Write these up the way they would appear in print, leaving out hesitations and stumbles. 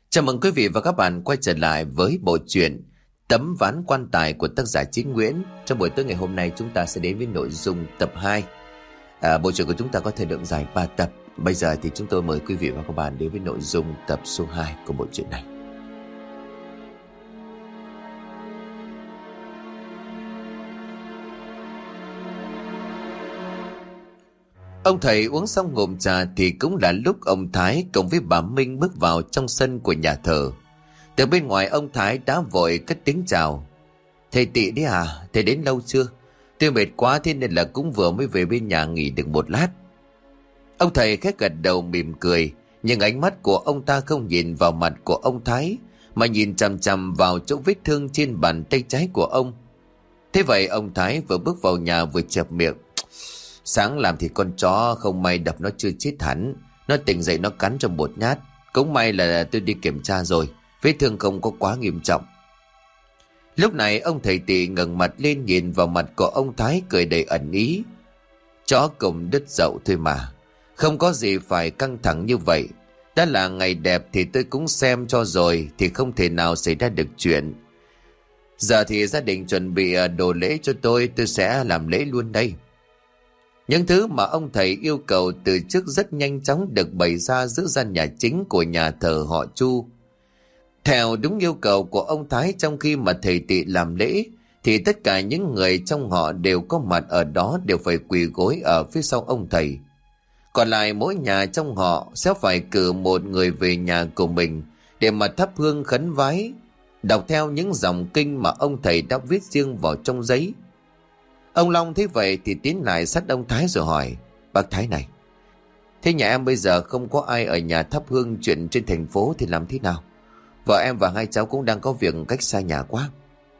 Chào mừng quý vị và các bạn quay trở lại với bộ truyện Tấm ván quan tài của tác giả Chí Nguyễn. Trong buổi tối ngày hôm nay chúng ta sẽ đến với nội dung tập 2. Bộ truyện của chúng ta có thời lượng dài 3 tập. Bây giờ thì chúng tôi mời quý vị và các bạn đến với nội dung tập số 2 của bộ truyện này. Ông thầy uống xong ngụm trà thì cũng là lúc ông Thái cùng với bà Minh bước vào trong sân của nhà thờ. Từ bên ngoài ông Thái đã vội cất tiếng chào. Thầy Tị đấy à, thầy đến lâu chưa? Tôi mệt quá thế nên là cũng vừa mới về bên nhà nghỉ được một lát. Ông thầy khẽ gật đầu mỉm cười, nhưng ánh mắt của ông ta không nhìn vào mặt của ông Thái, mà nhìn chằm chằm vào chỗ vết thương trên bàn tay trái của ông. Thế vậy ông Thái vừa bước vào nhà vừa chẹp miệng. Sáng làm thì con chó không may đập nó chưa chết hẳn, nó tỉnh dậy nó cắn cho một nhát. Cũng may là tôi đi kiểm tra rồi, vết thương không có quá nghiêm trọng. Lúc này ông thầy Tị ngẩng mặt lên nhìn vào mặt của ông Thái, cười đầy ẩn ý. Chó cùng đứt dậu thôi mà, không có gì phải căng thẳng như vậy. Đã là ngày đẹp thì tôi cũng xem cho rồi, thì không thể nào xảy ra được chuyện. Giờ thì gia đình chuẩn bị đồ lễ cho tôi sẽ làm lễ luôn đây. Những thứ mà ông thầy yêu cầu từ trước rất nhanh chóng được bày ra giữa gian nhà chính của nhà thờ họ Chu. Theo đúng yêu cầu của ông Thái, trong khi mà thầy Tị làm lễ thì tất cả những người trong họ đều có mặt ở đó, đều phải quỳ gối ở phía sau ông thầy. Còn lại mỗi nhà trong họ sẽ phải cử một người về nhà của mình để mà thắp hương khấn vái, đọc theo những dòng kinh mà ông thầy đã viết riêng vào trong giấy. Ông Long thấy vậy thì tiến lại sát ông Thái rồi hỏi: Bác Thái này, thế nhà em bây giờ không có ai ở nhà thắp hương, chuyện trên thành phố thì làm thế nào? Vợ em và hai cháu cũng đang có việc cách xa nhà quá.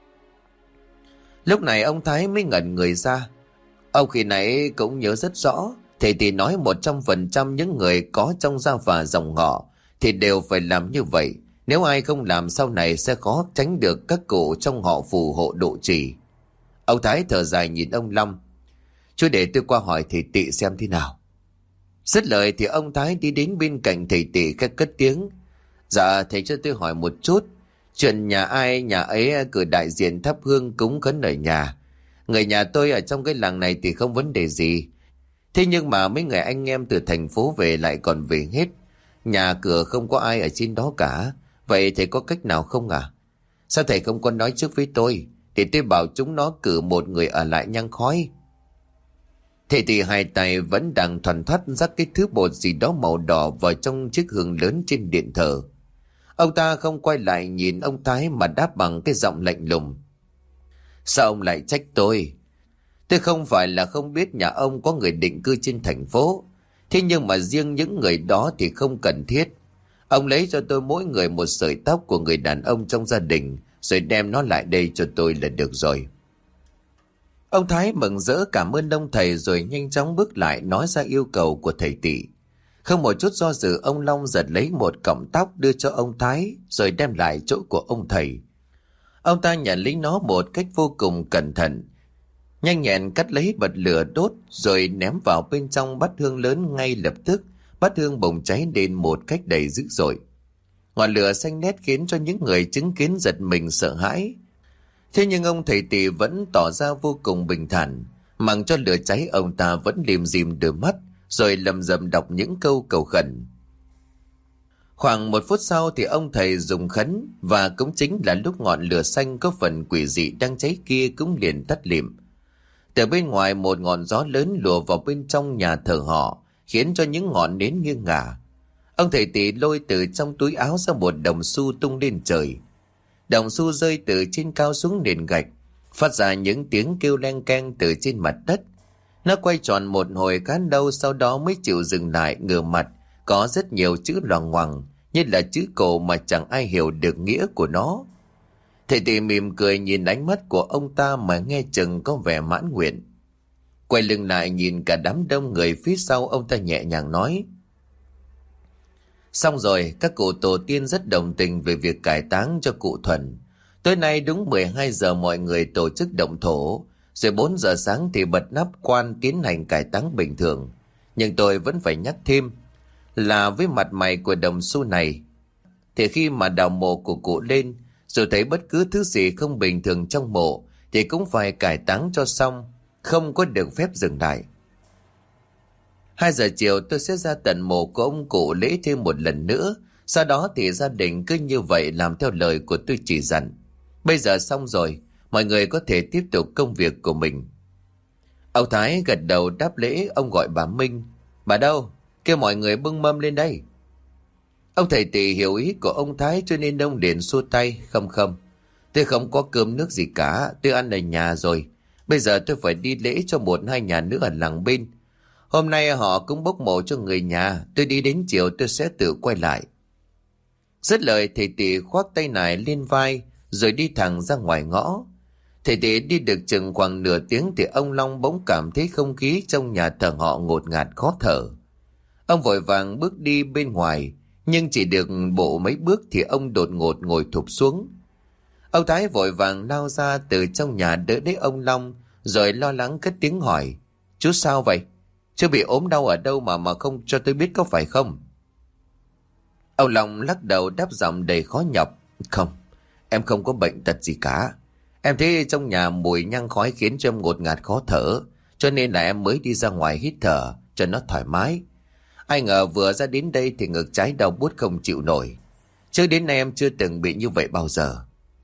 Lúc này ông Thái mới ngẩn người ra. Ông khi nãy cũng nhớ rất rõ, thầy thì nói 100% những người có trong gia phả dòng họ thì đều phải làm như vậy. Nếu ai không làm sau này sẽ khó tránh được các cụ trong họ phù hộ độ trì. Ông Thái thở dài nhìn ông Long: Chú để tôi qua hỏi thầy Tị xem thế nào. Dứt lời thì ông Thái đi đến bên cạnh thầy Tị khẽ cất tiếng: Dạ thầy cho tôi hỏi một chút. Chuyện nhà ai nhà ấy cử đại diện thắp hương cúng khấn ở nhà. Người nhà tôi ở trong cái làng này thì không vấn đề gì. Thế nhưng mà mấy người anh em từ thành phố về lại còn về hết. Nhà cửa không có ai ở trên đó cả. Vậy thầy có cách nào không à? Sao thầy không có nói trước với tôi, thì tôi bảo chúng nó cử một người ở lại nhang khói. Thầy thì hai tay vẫn đang thoăn thoắt rắc cái thứ bột gì đó màu đỏ vào trong chiếc hương lớn trên điện thờ. Ông ta không quay lại nhìn ông Thái mà đáp bằng cái giọng lạnh lùng: Sao ông lại trách tôi? Tôi không phải là không biết nhà ông có người định cư trên thành phố. Thế nhưng mà riêng những người đó thì không cần thiết. Ông lấy cho tôi mỗi người một sợi tóc của người đàn ông trong gia đình, rồi đem nó lại đây cho tôi là được rồi. Ông Thái mừng rỡ cảm ơn ông thầy rồi nhanh chóng bước lại nói ra yêu cầu của thầy Tị. Không một chút do dự, ông Long giật lấy một cọng tóc đưa cho ông Thái rồi đem lại chỗ của ông thầy. Ông ta nhận lấy nó một cách vô cùng cẩn thận, nhanh nhẹn cắt lấy bật lửa đốt rồi ném vào bên trong bát hương lớn. Ngay lập tức bát hương bùng cháy lên một cách đầy dữ dội. Ngọn lửa xanh nét khiến cho những người chứng kiến giật mình sợ hãi. Thế nhưng ông thầy Tị vẫn tỏ ra vô cùng bình thản, mặc cho lửa cháy ông ta vẫn lim dim đôi mắt rồi lầm rầm đọc những câu cầu khẩn. Khoảng 1 phút sau thì ông thầy dùng khấn, và cũng chính là lúc ngọn lửa xanh có phần quỷ dị đang cháy kia cũng liền tắt lịm. Từ bên ngoài một ngọn gió lớn lùa vào bên trong nhà thờ họ, khiến cho những ngọn nến nghiêng ngả. Ông thầy Tị lôi từ trong túi áo ra một đồng xu tung lên trời. Đồng xu rơi từ trên cao xuống nền gạch, phát ra những tiếng kêu leng keng từ trên mặt đất. Nó quay tròn một hồi khá lâu, sau đó mới chịu dừng lại. Ngửa mặt có rất nhiều chữ loằng ngoằng, như là chữ cổ mà chẳng ai hiểu được nghĩa của nó. Thầy Tị mỉm cười nhìn ánh mắt của ông ta mà nghe chừng có vẻ mãn nguyện. Quay lưng lại nhìn cả đám đông người phía sau, ông ta nhẹ nhàng nói: Xong rồi, các cụ tổ tiên rất đồng tình về việc cải táng cho cụ Thuần. Tối nay đúng 12 giờ mọi người tổ chức động thổ, rồi 4 giờ sáng thì bật nắp quan tiến hành cải táng bình thường. Nhưng tôi vẫn phải nhắc thêm là với mặt mày của đồng xu này, thì khi mà đào mộ của cụ lên, rồi thấy bất cứ thứ gì không bình thường trong mộ thì cũng phải cải táng cho xong, không có được phép dừng lại. 2 giờ chiều tôi sẽ ra tận mộ của ông cụ lễ thêm một lần nữa. Sau đó thì gia đình cứ như vậy làm theo lời của tôi chỉ dặn. Bây giờ xong rồi, mọi người có thể tiếp tục công việc của mình. Ông Thái gật đầu đáp lễ. Ông gọi bà Minh. Bà đâu? Kêu mọi người bưng mâm lên đây. Ông thầy Tỳ hiểu ý của ông Thái cho nên ông liền xua tay. Không, tôi không có cơm nước gì cả, tôi ăn ở nhà rồi. Bây giờ tôi phải đi lễ cho 1-2 nhà nữa ở làng bên. Hôm nay họ cũng bốc mộ cho người nhà, tôi đi đến chiều tôi sẽ tự quay lại. Dứt lời, thầy Tỳ khoác tay nải lên vai rồi đi thẳng ra ngoài ngõ. Thầy Tỳ đi được chừng khoảng nửa tiếng thì ông Long bỗng cảm thấy không khí trong nhà thờ họ ngột ngạt khó thở. Ông vội vàng bước đi bên ngoài, nhưng chỉ được bộ mấy bước thì ông đột ngột ngồi thụp xuống. Ông Thái vội vàng lao ra từ trong nhà đỡ lấy ông Long, rồi lo lắng cất tiếng hỏi. Chú sao vậy? Chú bị ốm đau ở đâu mà không cho tôi biết có phải không? Ông Long lắc đầu đáp giọng đầy khó nhọc. Không, em không có bệnh tật gì cả. Em thấy trong nhà mùi nhang khói khiến cho em ngột ngạt khó thở, cho nên là em mới đi ra ngoài hít thở cho nó thoải mái. Ai ngờ vừa ra đến đây thì ngực trái đau buốt không chịu nổi. Trước đến nay em chưa từng bị như vậy bao giờ.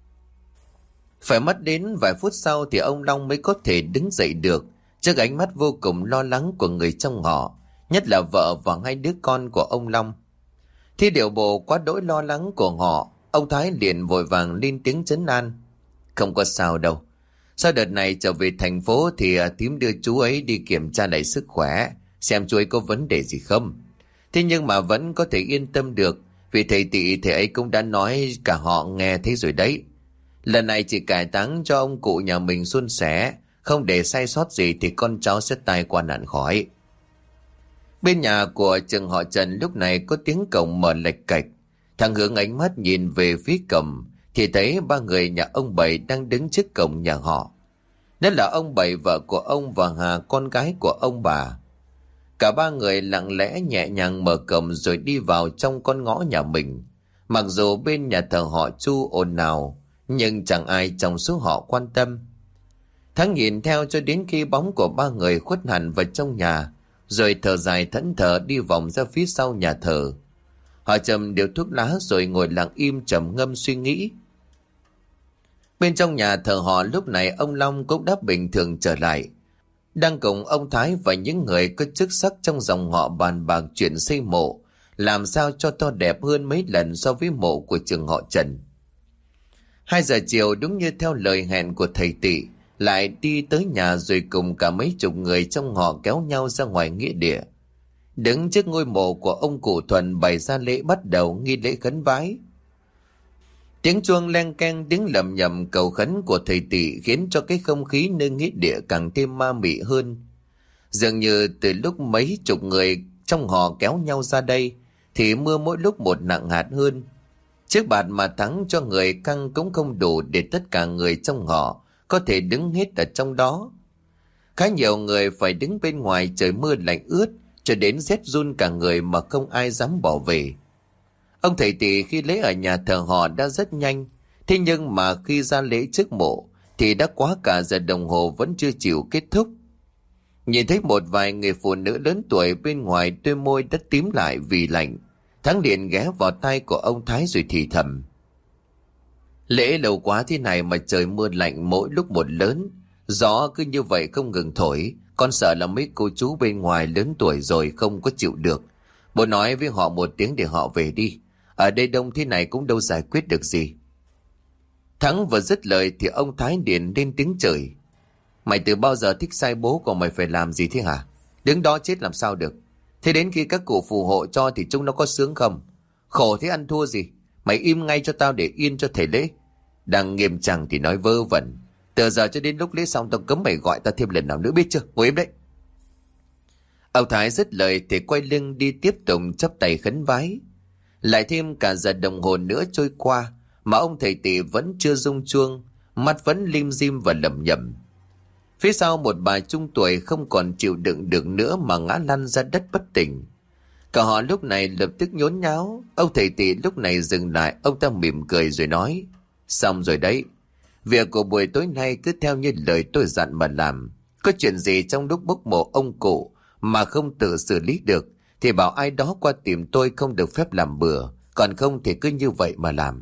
Phải mất đến vài phút sau thì ông Long mới có thể đứng dậy được, trước ánh mắt vô cùng lo lắng của người trong họ, nhất là vợ và 2 đứa con của ông Long. Khi điệu bộ quá đỗi lo lắng của họ, ông Thái liền vội vàng lên tiếng trấn an. Không có sao đâu. Sau đợt này trở về thành phố thì thím đưa chú ấy đi kiểm tra lại sức khỏe, xem chú ấy có vấn đề gì không. Thế nhưng mà vẫn có thể yên tâm được, vì thầy Tỵ thầy ấy cũng đã nói cả họ nghe thấy rồi đấy. Lần này chỉ cải táng cho ông cụ nhà mình suôn sẻ, không để sai sót gì thì con cháu sẽ tai qua nạn khỏi. Bên nhà của chừng họ Trần lúc này có tiếng cổng mở lệch cạch. Thằng Hướng ánh mắt nhìn về phía cổng thì thấy 3 người nhà ông Bảy đang đứng trước cổng nhà họ. Đó là ông Bảy, vợ của ông, và Hà, con gái của ông bà. Cả 3 người lặng lẽ nhẹ nhàng mở cổng rồi đi vào trong con ngõ nhà mình. Mặc dù bên nhà thờ họ Chu ồn ào, nhưng chẳng ai trong số họ quan tâm. Thắng nhìn theo cho đến khi bóng của 3 người khuất hẳn vào trong nhà, rồi thở dài thẫn thờ đi vòng ra phía sau nhà thờ. Họ châm điếu thuốc lá rồi ngồi lặng im trầm ngâm suy nghĩ. Bên trong nhà thờ họ lúc này ông Long cũng đã bình thường trở lại, đang cùng ông Thái và những người có chức sắc trong dòng họ bàn bạc chuyện xây mộ, làm sao cho to đẹp hơn mấy lần so với mộ của trường họ Trần. 2 giờ chiều đúng như theo lời hẹn của thầy Tỵ, lại đi tới nhà rồi cùng cả mấy chục người trong họ kéo nhau ra ngoài nghĩa địa. Đứng trước ngôi mộ của ông cụ Thuần bày ra lễ bắt đầu nghi lễ khấn vái. Tiếng chuông len keng, tiếng lầm nhầm cầu khấn của thầy Tỵ khiến cho cái không khí nơi nghĩa địa càng thêm ma mị hơn. Dường như từ lúc mấy chục người trong họ kéo nhau ra đây thì mưa mỗi lúc một nặng hạt hơn. Chiếc bạt mà Thắng cho người căng cũng không đủ để tất cả người trong họ có thể đứng hết ở trong đó. Khá nhiều người phải đứng bên ngoài trời mưa lạnh ướt cho đến rét run cả người mà không ai dám bỏ về. Ông thầy Tỵ khi lễ ở nhà thờ họ đã rất nhanh, thế nhưng mà khi ra lễ trước mộ thì đã quá cả giờ đồng hồ vẫn chưa chịu kết thúc. Nhìn thấy một vài người phụ nữ lớn tuổi bên ngoài, đôi môi đã tím lại vì lạnh, Thắng liền ghé vào tai của ông Thái rồi thì thầm. Lễ lâu quá thế này mà trời mưa lạnh mỗi lúc một lớn, gió cứ như vậy không ngừng thổi, con sợ là mấy cô chú bên ngoài lớn tuổi rồi không có chịu được. Bố nói với họ một tiếng để họ về đi, ở đây đông thế này cũng đâu giải quyết được gì. Thắng vừa dứt lời thì ông Thái liền lên tiếng chửi. Mày từ bao giờ thích sai bố của mày phải làm gì thế hả? Đứng đó chết làm sao được? Thế đến khi các cụ phù hộ cho thì chúng nó có sướng không? Khổ thế ăn thua gì? Mày im ngay cho tao để yên cho thầy lễ. Đang nghiêm trang thì nói vơ vẩn. Từ giờ cho đến lúc lễ xong tao cấm mày gọi tao thêm lần nào nữa, biết chưa? Ngồi im đấy. Ông Thái dứt lời thì quay lưng đi tiếp tục chắp tay khấn vái. Lại thêm cả giờ đồng hồ nữa trôi qua mà ông thầy Tỵ vẫn chưa rung chuông, mắt vẫn lim dim và lẩm nhẩm. Phía sau một bà trung tuổi không còn chịu đựng được nữa mà ngã lăn ra đất bất tỉnh. Cả họ lúc này lập tức nhốn nháo. Ông thầy Tị lúc này dừng lại, ông ta mỉm cười rồi nói: Xong rồi đấy, việc của buổi tối nay cứ theo như lời tôi dặn mà làm. Có chuyện gì trong lúc bốc mộ ông cụ mà không tự xử lý được thì bảo ai đó qua tìm tôi, không được phép làm bừa. Còn không thì cứ như vậy mà làm.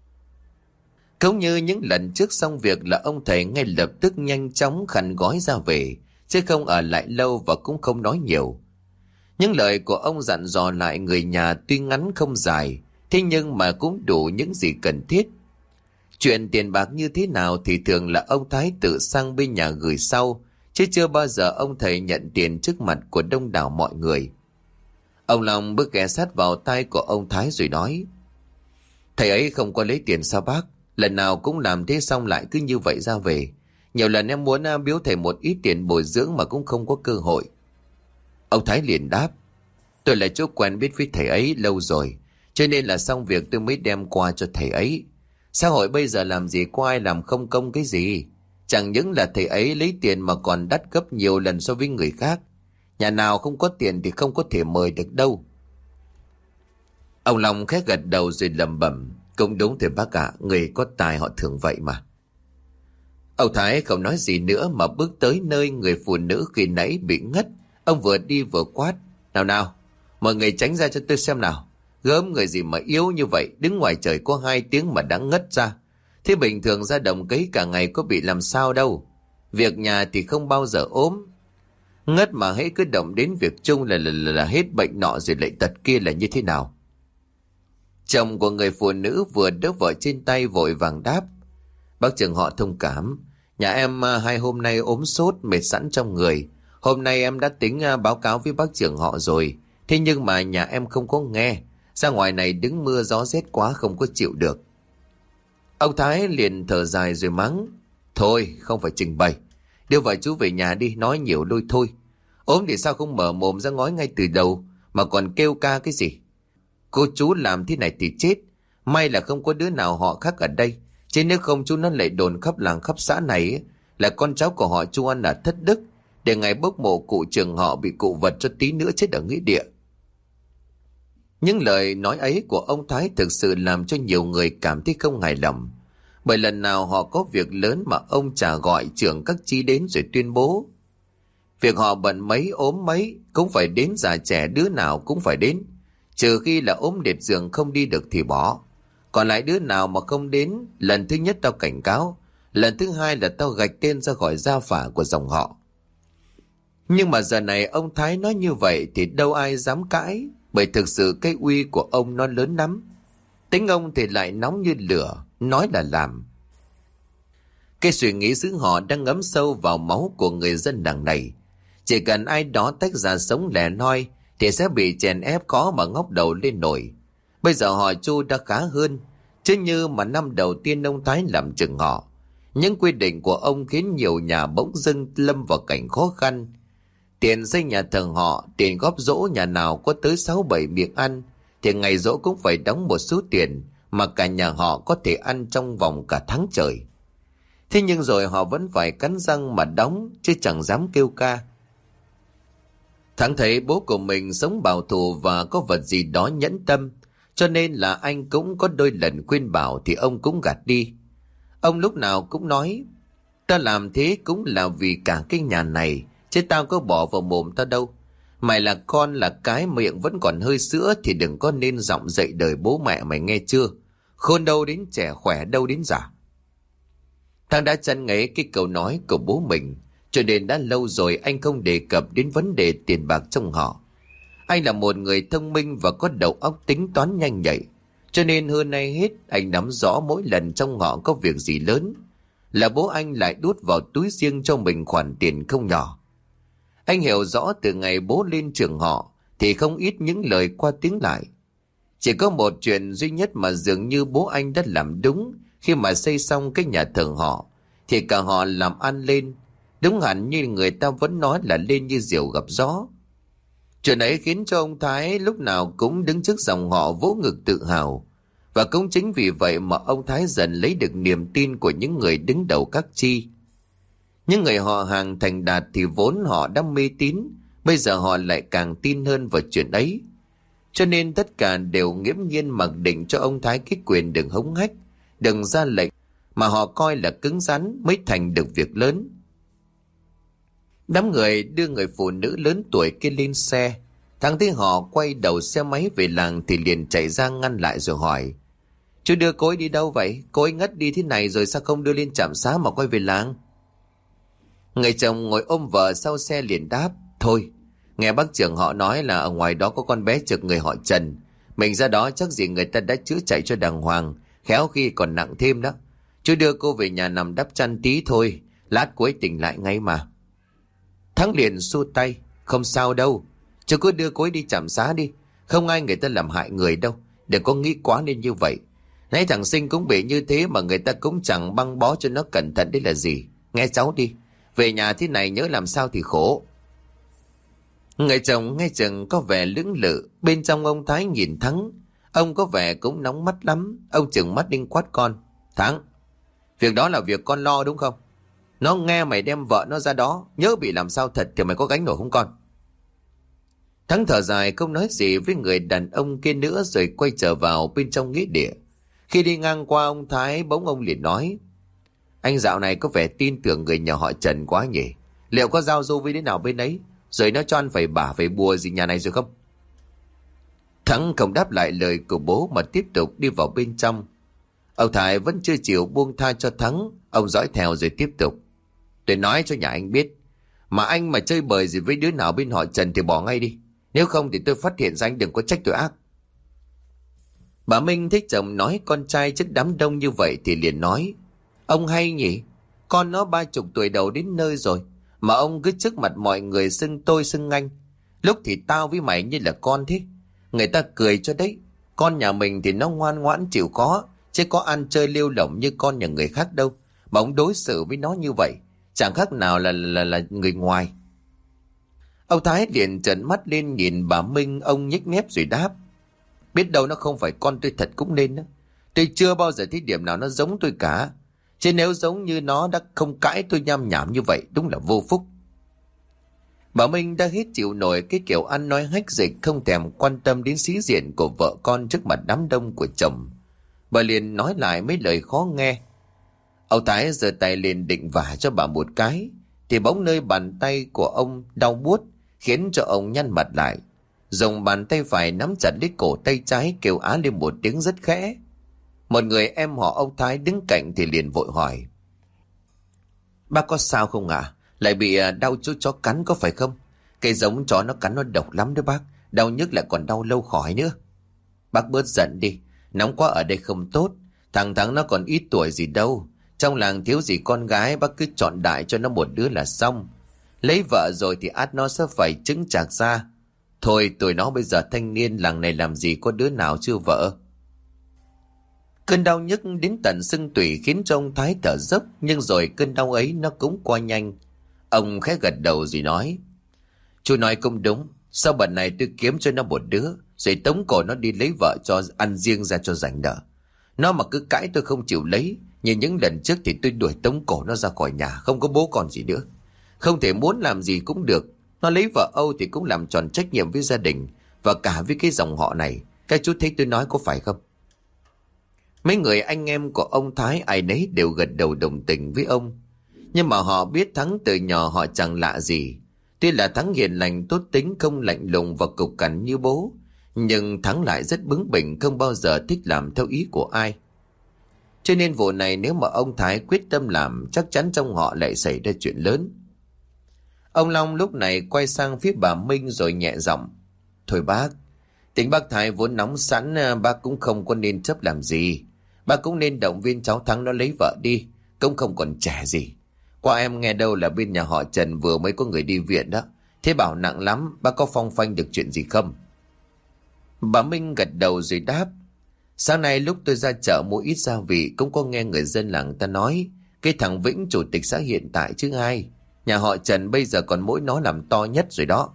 Cũng như những lần trước xong việc là ông thầy ngay lập tức nhanh chóng khăn gói ra về, chứ không ở lại lâu và cũng không nói nhiều. Những lời của ông dặn dò lại người nhà tuy ngắn không dài, thế nhưng mà cũng đủ những gì cần thiết. Chuyện tiền bạc như thế nào thì thường là ông Thái tự sang bên nhà gửi sau, chứ chưa bao giờ ông thầy nhận tiền trước mặt của đông đảo mọi người. Ông Long bước ghé sát vào tai của ông Thái rồi nói: Thầy ấy không có lấy tiền sao bác? Lần nào cũng làm thế xong lại cứ như vậy ra về. Nhiều lần em muốn biếu thầy một ít tiền bồi dưỡng mà cũng không có cơ hội. Ông Thái liền đáp: Tôi là chỗ quen biết với thầy ấy lâu rồi, cho nên là xong việc tôi mới đem qua cho thầy ấy. Xã hội bây giờ làm gì có ai làm không công cái gì. Chẳng những là thầy ấy lấy tiền mà còn đắt gấp nhiều lần so với người khác. Nhà nào không có tiền thì không có thể mời được đâu. Ông Long khẽ gật đầu rồi lẩm bẩm: Cũng đúng thầy bác ạ, người có tài họ thường vậy mà. Ông Thái không nói gì nữa mà bước tới nơi người phụ nữ khi nãy bị ngất. Ông vừa đi vừa quát: Nào nào, mọi người tránh ra cho tôi xem nào. Gớm người gì mà yếu như vậy, đứng ngoài trời có 2 tiếng mà đã ngất ra. Thế bình thường ra đồng cấy cả ngày có bị làm sao đâu. Việc nhà thì không bao giờ ốm. Ngất mà hãy cứ động đến việc chung là hết bệnh nọ rồi lại tật kia là như thế nào? Chồng của người phụ nữ vừa đỡ vợ trên tay vội vàng đáp: Bác Trường họ thông cảm. Nhà em 2 hôm nay ốm sốt mệt sẵn trong người. Hôm nay em đã tính báo cáo với bác Trường họ rồi. Thế nhưng mà nhà em không có nghe. Ra ngoài này đứng mưa gió rét quá không có chịu được. Ông Thái liền thở dài rồi mắng: Thôi không phải trình bày. Đưa vợ chú về nhà đi, nói nhiều đôi thôi. Ốm thì sao không mở mồm ra nói ngay từ đầu mà còn kêu ca cái gì? Cô chú làm thế này thì chết. May là không có đứa nào họ khác ở đây, chứ nếu không chú nó lại đồn khắp làng khắp xã này ấy, là con cháu của họ Chu ăn là thất đức, để ngày bốc mộ cụ Trường họ bị cụ vật cho tí nữa chết ở nghĩa địa. Những lời nói ấy của ông Thái thực sự làm cho nhiều người cảm thấy không hài lòng. Bởi lần nào họ có việc lớn mà ông chả gọi trưởng các chi đến rồi tuyên bố. Việc họ bận mấy ốm mấy cũng phải đến, già trẻ đứa nào cũng phải đến. Trừ khi là ốm liệt giường không đi được thì bỏ. Còn lại đứa nào mà không đến, lần thứ nhất tao cảnh cáo, lần thứ hai là tao gạch tên ra khỏi gia phả của dòng họ. Nhưng mà giờ này ông Thái nói như vậy thì đâu ai dám cãi, bởi thực sự cái uy của ông nó lớn lắm. Tính ông thì lại nóng như lửa, nói là làm. Cái suy nghĩ giữ họ đang ngấm sâu vào máu của người dân làng này. Chỉ cần ai đó tách ra sống lẻ loi thì sẽ bị chèn ép khó mà ngóc đầu lên nổi. Bây giờ họ Chu đã khá hơn, chứ như mà năm đầu tiên ông Thái làm trưởng họ, những quy định của ông khiến nhiều nhà bỗng dưng lâm vào cảnh khó khăn. Tiền xây nhà thờ họ, tiền góp giỗ nhà nào có tới 6-7 miệng ăn thì ngày giỗ cũng phải đóng một số tiền mà cả nhà họ có thể ăn trong vòng cả tháng trời. Thế nhưng rồi họ vẫn phải cắn răng mà đóng, chứ chẳng dám kêu ca. Thắng thấy bố của mình sống bảo thủ và có vật gì đó nhẫn tâm, cho nên là anh cũng có đôi lần khuyên bảo thì ông cũng gạt đi. Ông lúc nào cũng nói: Ta làm thế cũng là vì cả cái nhà này, chứ tao có bỏ vào mồm tao đâu. Mày là con là cái miệng vẫn còn hơi sữa thì đừng có nên giọng dạy đời bố mẹ mày nghe chưa. Khôn đâu đến trẻ, khỏe đâu đến già. Thằng đã chăn ngấy cái câu nói của bố mình, cho nên đã lâu rồi anh không đề cập đến vấn đề tiền bạc trong họ. Anh là một người thông minh và có đầu óc tính toán nhanh nhạy, cho nên hơn ai hết anh nắm rõ mỗi lần trong họ có việc gì lớn là bố anh lại đút vào túi riêng cho mình khoản tiền không nhỏ. Anh hiểu rõ từ ngày bố lên trường họ thì không ít những lời qua tiếng lại. Chỉ có một chuyện duy nhất mà dường như bố anh đã làm đúng khi mà xây xong cái nhà thờ họ, thì cả họ làm ăn lên, đúng hẳn như người ta vẫn nói là lên như diều gặp gió. Chuyện ấy khiến cho ông Thái lúc nào cũng đứng trước dòng họ vỗ ngực tự hào. Và cũng chính vì vậy mà ông Thái dần lấy được niềm tin của những người đứng đầu các chi. Những người họ hàng thành đạt thì vốn họ đã mê tín, bây giờ họ lại càng tin hơn vào chuyện ấy. cho nên tất cả đều nghiễm nhiên mặc định cho ông Thái cái quyền đừng hống hách, đừng ra lệnh, mà họ coi là cứng rắn mới thành được việc lớn. Đám người đưa người phụ nữ lớn tuổi kia lên xe. Thằng thấy họ quay đầu xe máy về làng thì liền chạy ra ngăn lại rồi hỏi: "Chú đưa cô ấy đi đâu vậy? Cô ấy ngất đi thế này rồi sao không đưa lên trạm xá mà quay về làng?" Người chồng ngồi ôm vợ sau xe liền đáp: "Thôi, nghe bác trưởng họ nói là ở ngoài đó có con bé trực người họ Trần. Mình ra đó chắc gì người ta đã chữa chạy cho đàng hoàng, khéo khi còn nặng thêm đó. Chú đưa cô về nhà nằm đắp chăn tí thôi, lát cô ấy tỉnh lại ngay mà." Thắng liền xua tay: "Không sao đâu, chú cứ đưa cô ấy đi trạm xá đi, không ai người ta làm hại người đâu, đừng có nghĩ quá nên như vậy. Nãy thằng Sinh cũng bị như thế mà người ta cũng chẳng băng bó cho nó cẩn thận đấy là gì. Nghe cháu đi, về nhà thế này nhớ làm sao thì khổ." Người chồng nghe chừng có vẻ lưỡng lự, bên trong ông Thái nhìn Thắng, ông có vẻ cũng nóng mắt lắm. Ông chừng mắt đinh quát con: "Thắng, việc đó là việc con lo đúng không? Nó nghe mày đem vợ nó ra đó, nhớ bị làm sao thật thì mày có gánh nổi không con?" Thắng thở dài không nói gì với người đàn ông kia nữa rồi quay trở vào bên trong nghĩa địa. Khi đi ngang qua ông Thái, bỗng ông liền nói: "Anh dạo này có vẻ tin tưởng người nhà họ Trần quá nhỉ? Liệu có giao du với đứa nào bên ấy, rồi nó cho ăn phải bả phải bùa gì nhà này rồi không?" Thắng không đáp lại lời của bố mà tiếp tục đi vào bên trong. Ông Thái vẫn chưa chịu buông tha cho Thắng. Ông dõi theo rồi tiếp tục: "Tôi nói cho nhà anh biết, mà anh mà chơi bời gì với đứa nào bên họ Trần thì bỏ ngay đi. Nếu không thì tôi phát hiện ra anh đừng có trách tôi ác." Bà Minh thấy chồng nói con trai trước đám đông như vậy thì liền nói: "Ông hay nhỉ, con nó 30 tuổi đầu đến nơi rồi, mà ông cứ trước mặt mọi người xưng tôi xưng anh. Lúc thì tao với mày như là con thế. Người ta cười cho đấy. Con nhà mình thì nó ngoan ngoãn chịu khó, chứ có ăn chơi lêu lỏng như con nhà người khác đâu. Mà ông đối xử với nó như vậy, chẳng khác nào là người ngoài." Ông Thái liền trợn mắt lên nhìn bà Minh. Ông nhếch mép rồi đáp: "Biết đâu nó không phải con tôi thật cũng nên đó. Tôi chưa bao giờ thấy điểm nào nó giống tôi cả. Chứ nếu giống như nó đã không cãi tôi nham nhảm như vậy, đúng là vô phúc." Bà Minh đã hết chịu nổi cái kiểu ăn nói hách dịch, không thèm quan tâm đến sĩ diện của vợ con trước mặt đám đông của chồng. Bà liền nói lại mấy lời khó nghe. Ông Thái giơ tay lên định vả cho bà một cái, thì bỗng nơi bàn tay của ông đau buốt, khiến cho ông nhăn mặt lại. Dùng bàn tay phải nắm chặt lấy cổ tay trái, kêu á lên một tiếng rất khẽ. Một người em họ ông Thái đứng cạnh thì liền vội hỏi: "Bác có sao không ạ? Lại bị đau chỗ chó cắn có phải không? Cái giống chó nó cắn nó độc lắm đó bác, đau nhức lại còn đau lâu khỏi nữa." "Bác bớt giận đi, nóng quá ở đây không tốt. Thằng Thắng nó còn ít tuổi gì đâu. Trong làng thiếu gì con gái, bác cứ chọn đại cho nó một đứa là xong. Lấy vợ rồi thì ắt nó sẽ phải chứng chạc ra. Thôi tụi nó bây giờ thanh niên, làng này làm gì có đứa nào chưa vợ." Cơn đau nhức đến tận xương tủy khiến cho ông Thái thở dốc, nhưng rồi cơn đau ấy nó cũng qua nhanh. Ông khẽ gật đầu rồi nói: "Chú nói cũng đúng. Sau bận này tôi kiếm cho nó một đứa, rồi tống cổ nó đi lấy vợ cho ăn riêng ra cho rảnh nợ. Nó mà cứ cãi tôi không chịu lấy, như những lần trước thì tôi đuổi tống cổ nó ra khỏi nhà, không có bố con gì nữa. Không thể muốn làm gì cũng được. Nó lấy vợ Âu thì cũng làm tròn trách nhiệm với gia đình, và cả với cái dòng họ này. Các chú thấy tôi nói có phải không?" Mấy người anh em của ông Thái ai nấy đều gật đầu đồng tình với ông. Nhưng mà họ biết Thắng từ nhỏ họ chẳng lạ gì. Tuy là Thắng hiền lành tốt tính, không lạnh lùng và cục cằn như bố, nhưng Thắng lại rất bướng bỉnh, không bao giờ thích làm theo ý của ai. Cho nên vụ này nếu mà ông Thái quyết tâm làm, chắc chắn trong họ lại xảy ra chuyện lớn. Ông Long lúc này quay sang phía bà Minh rồi nhẹ giọng: "Thôi bác, tính bác Thái vốn nóng sẵn, bác cũng không có nên chấp làm gì. Bác cũng nên động viên cháu Thắng nó lấy vợ đi, cũng không còn trẻ gì. Qua em nghe đâu là bên nhà họ Trần vừa mới có người đi viện đó. Thế bảo nặng lắm, bác có phong phanh được chuyện gì không?" Bà Minh gật đầu rồi đáp: "Sáng nay lúc tôi ra chợ mua ít gia vị, cũng có nghe người dân làng ta nói cái thằng Vĩnh chủ tịch xã hiện tại chứ ai. Nhà họ Trần bây giờ còn mỗi nó làm to nhất rồi đó.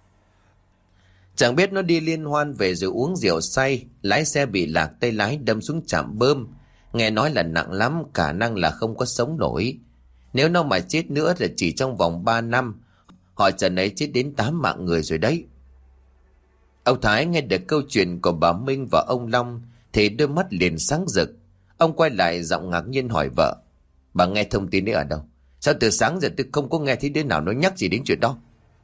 Chẳng biết nó đi liên hoan về rồi uống rượu say, lái xe bị lạc tay lái đâm xuống trạm bơm. Nghe nói là nặng lắm, khả năng là không có sống nổi. Nếu nó mà chết nữa thì chỉ trong vòng 3 năm, họ Trần ấy chết đến 8 mạng người rồi đấy." Ông Thái nghe được câu chuyện của bà Minh và ông Long thì đôi mắt liền sáng rực. Ông quay lại giọng ngạc nhiên hỏi vợ: Bà nghe thông tin ấy ở đâu? Sao từ sáng giờ tôi không có nghe thấy đứa nào nói nhắc gì đến chuyện đó?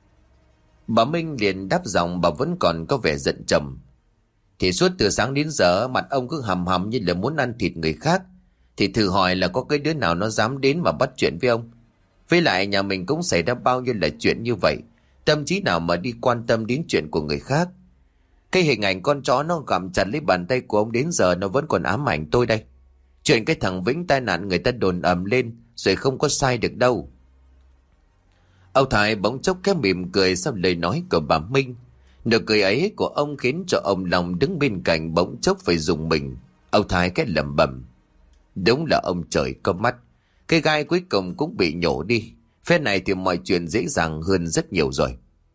Bà Minh liền đáp giọng bà vẫn còn có vẻ giận trầm: Thì suốt từ sáng đến giờ mặt ông cứ hầm hầm như là muốn ăn thịt người khác. Thì thử hỏi là có cái đứa nào nó dám đến mà bắt chuyện với ông? Với lại nhà mình cũng xảy ra bao nhiêu là chuyện như vậy, tâm trí nào mà đi quan tâm đến chuyện của người khác. Cái hình ảnh con chó nó gặm chặt lấy bàn tay của ông đến giờ nó vẫn còn ám ảnh tôi đây. Chuyện cái thằng Vĩnh tai nạn người ta đồn ầm lên rồi không có sai được đâu. Ông Thái bỗng chốc cái mỉm cười sau lời nói của bà Minh. Nụ cười ấy của ông khiến cho ông Long đứng bên cạnh bỗng chốc phải rùng mình. Ông Thái cái lẩm bẩm: Đúng là ông trời có mắt. Cái gai cuối cùng cũng bị nhổ đi. Phép này thì mọi chuyện dễ dàng hơn rất nhiều rồi.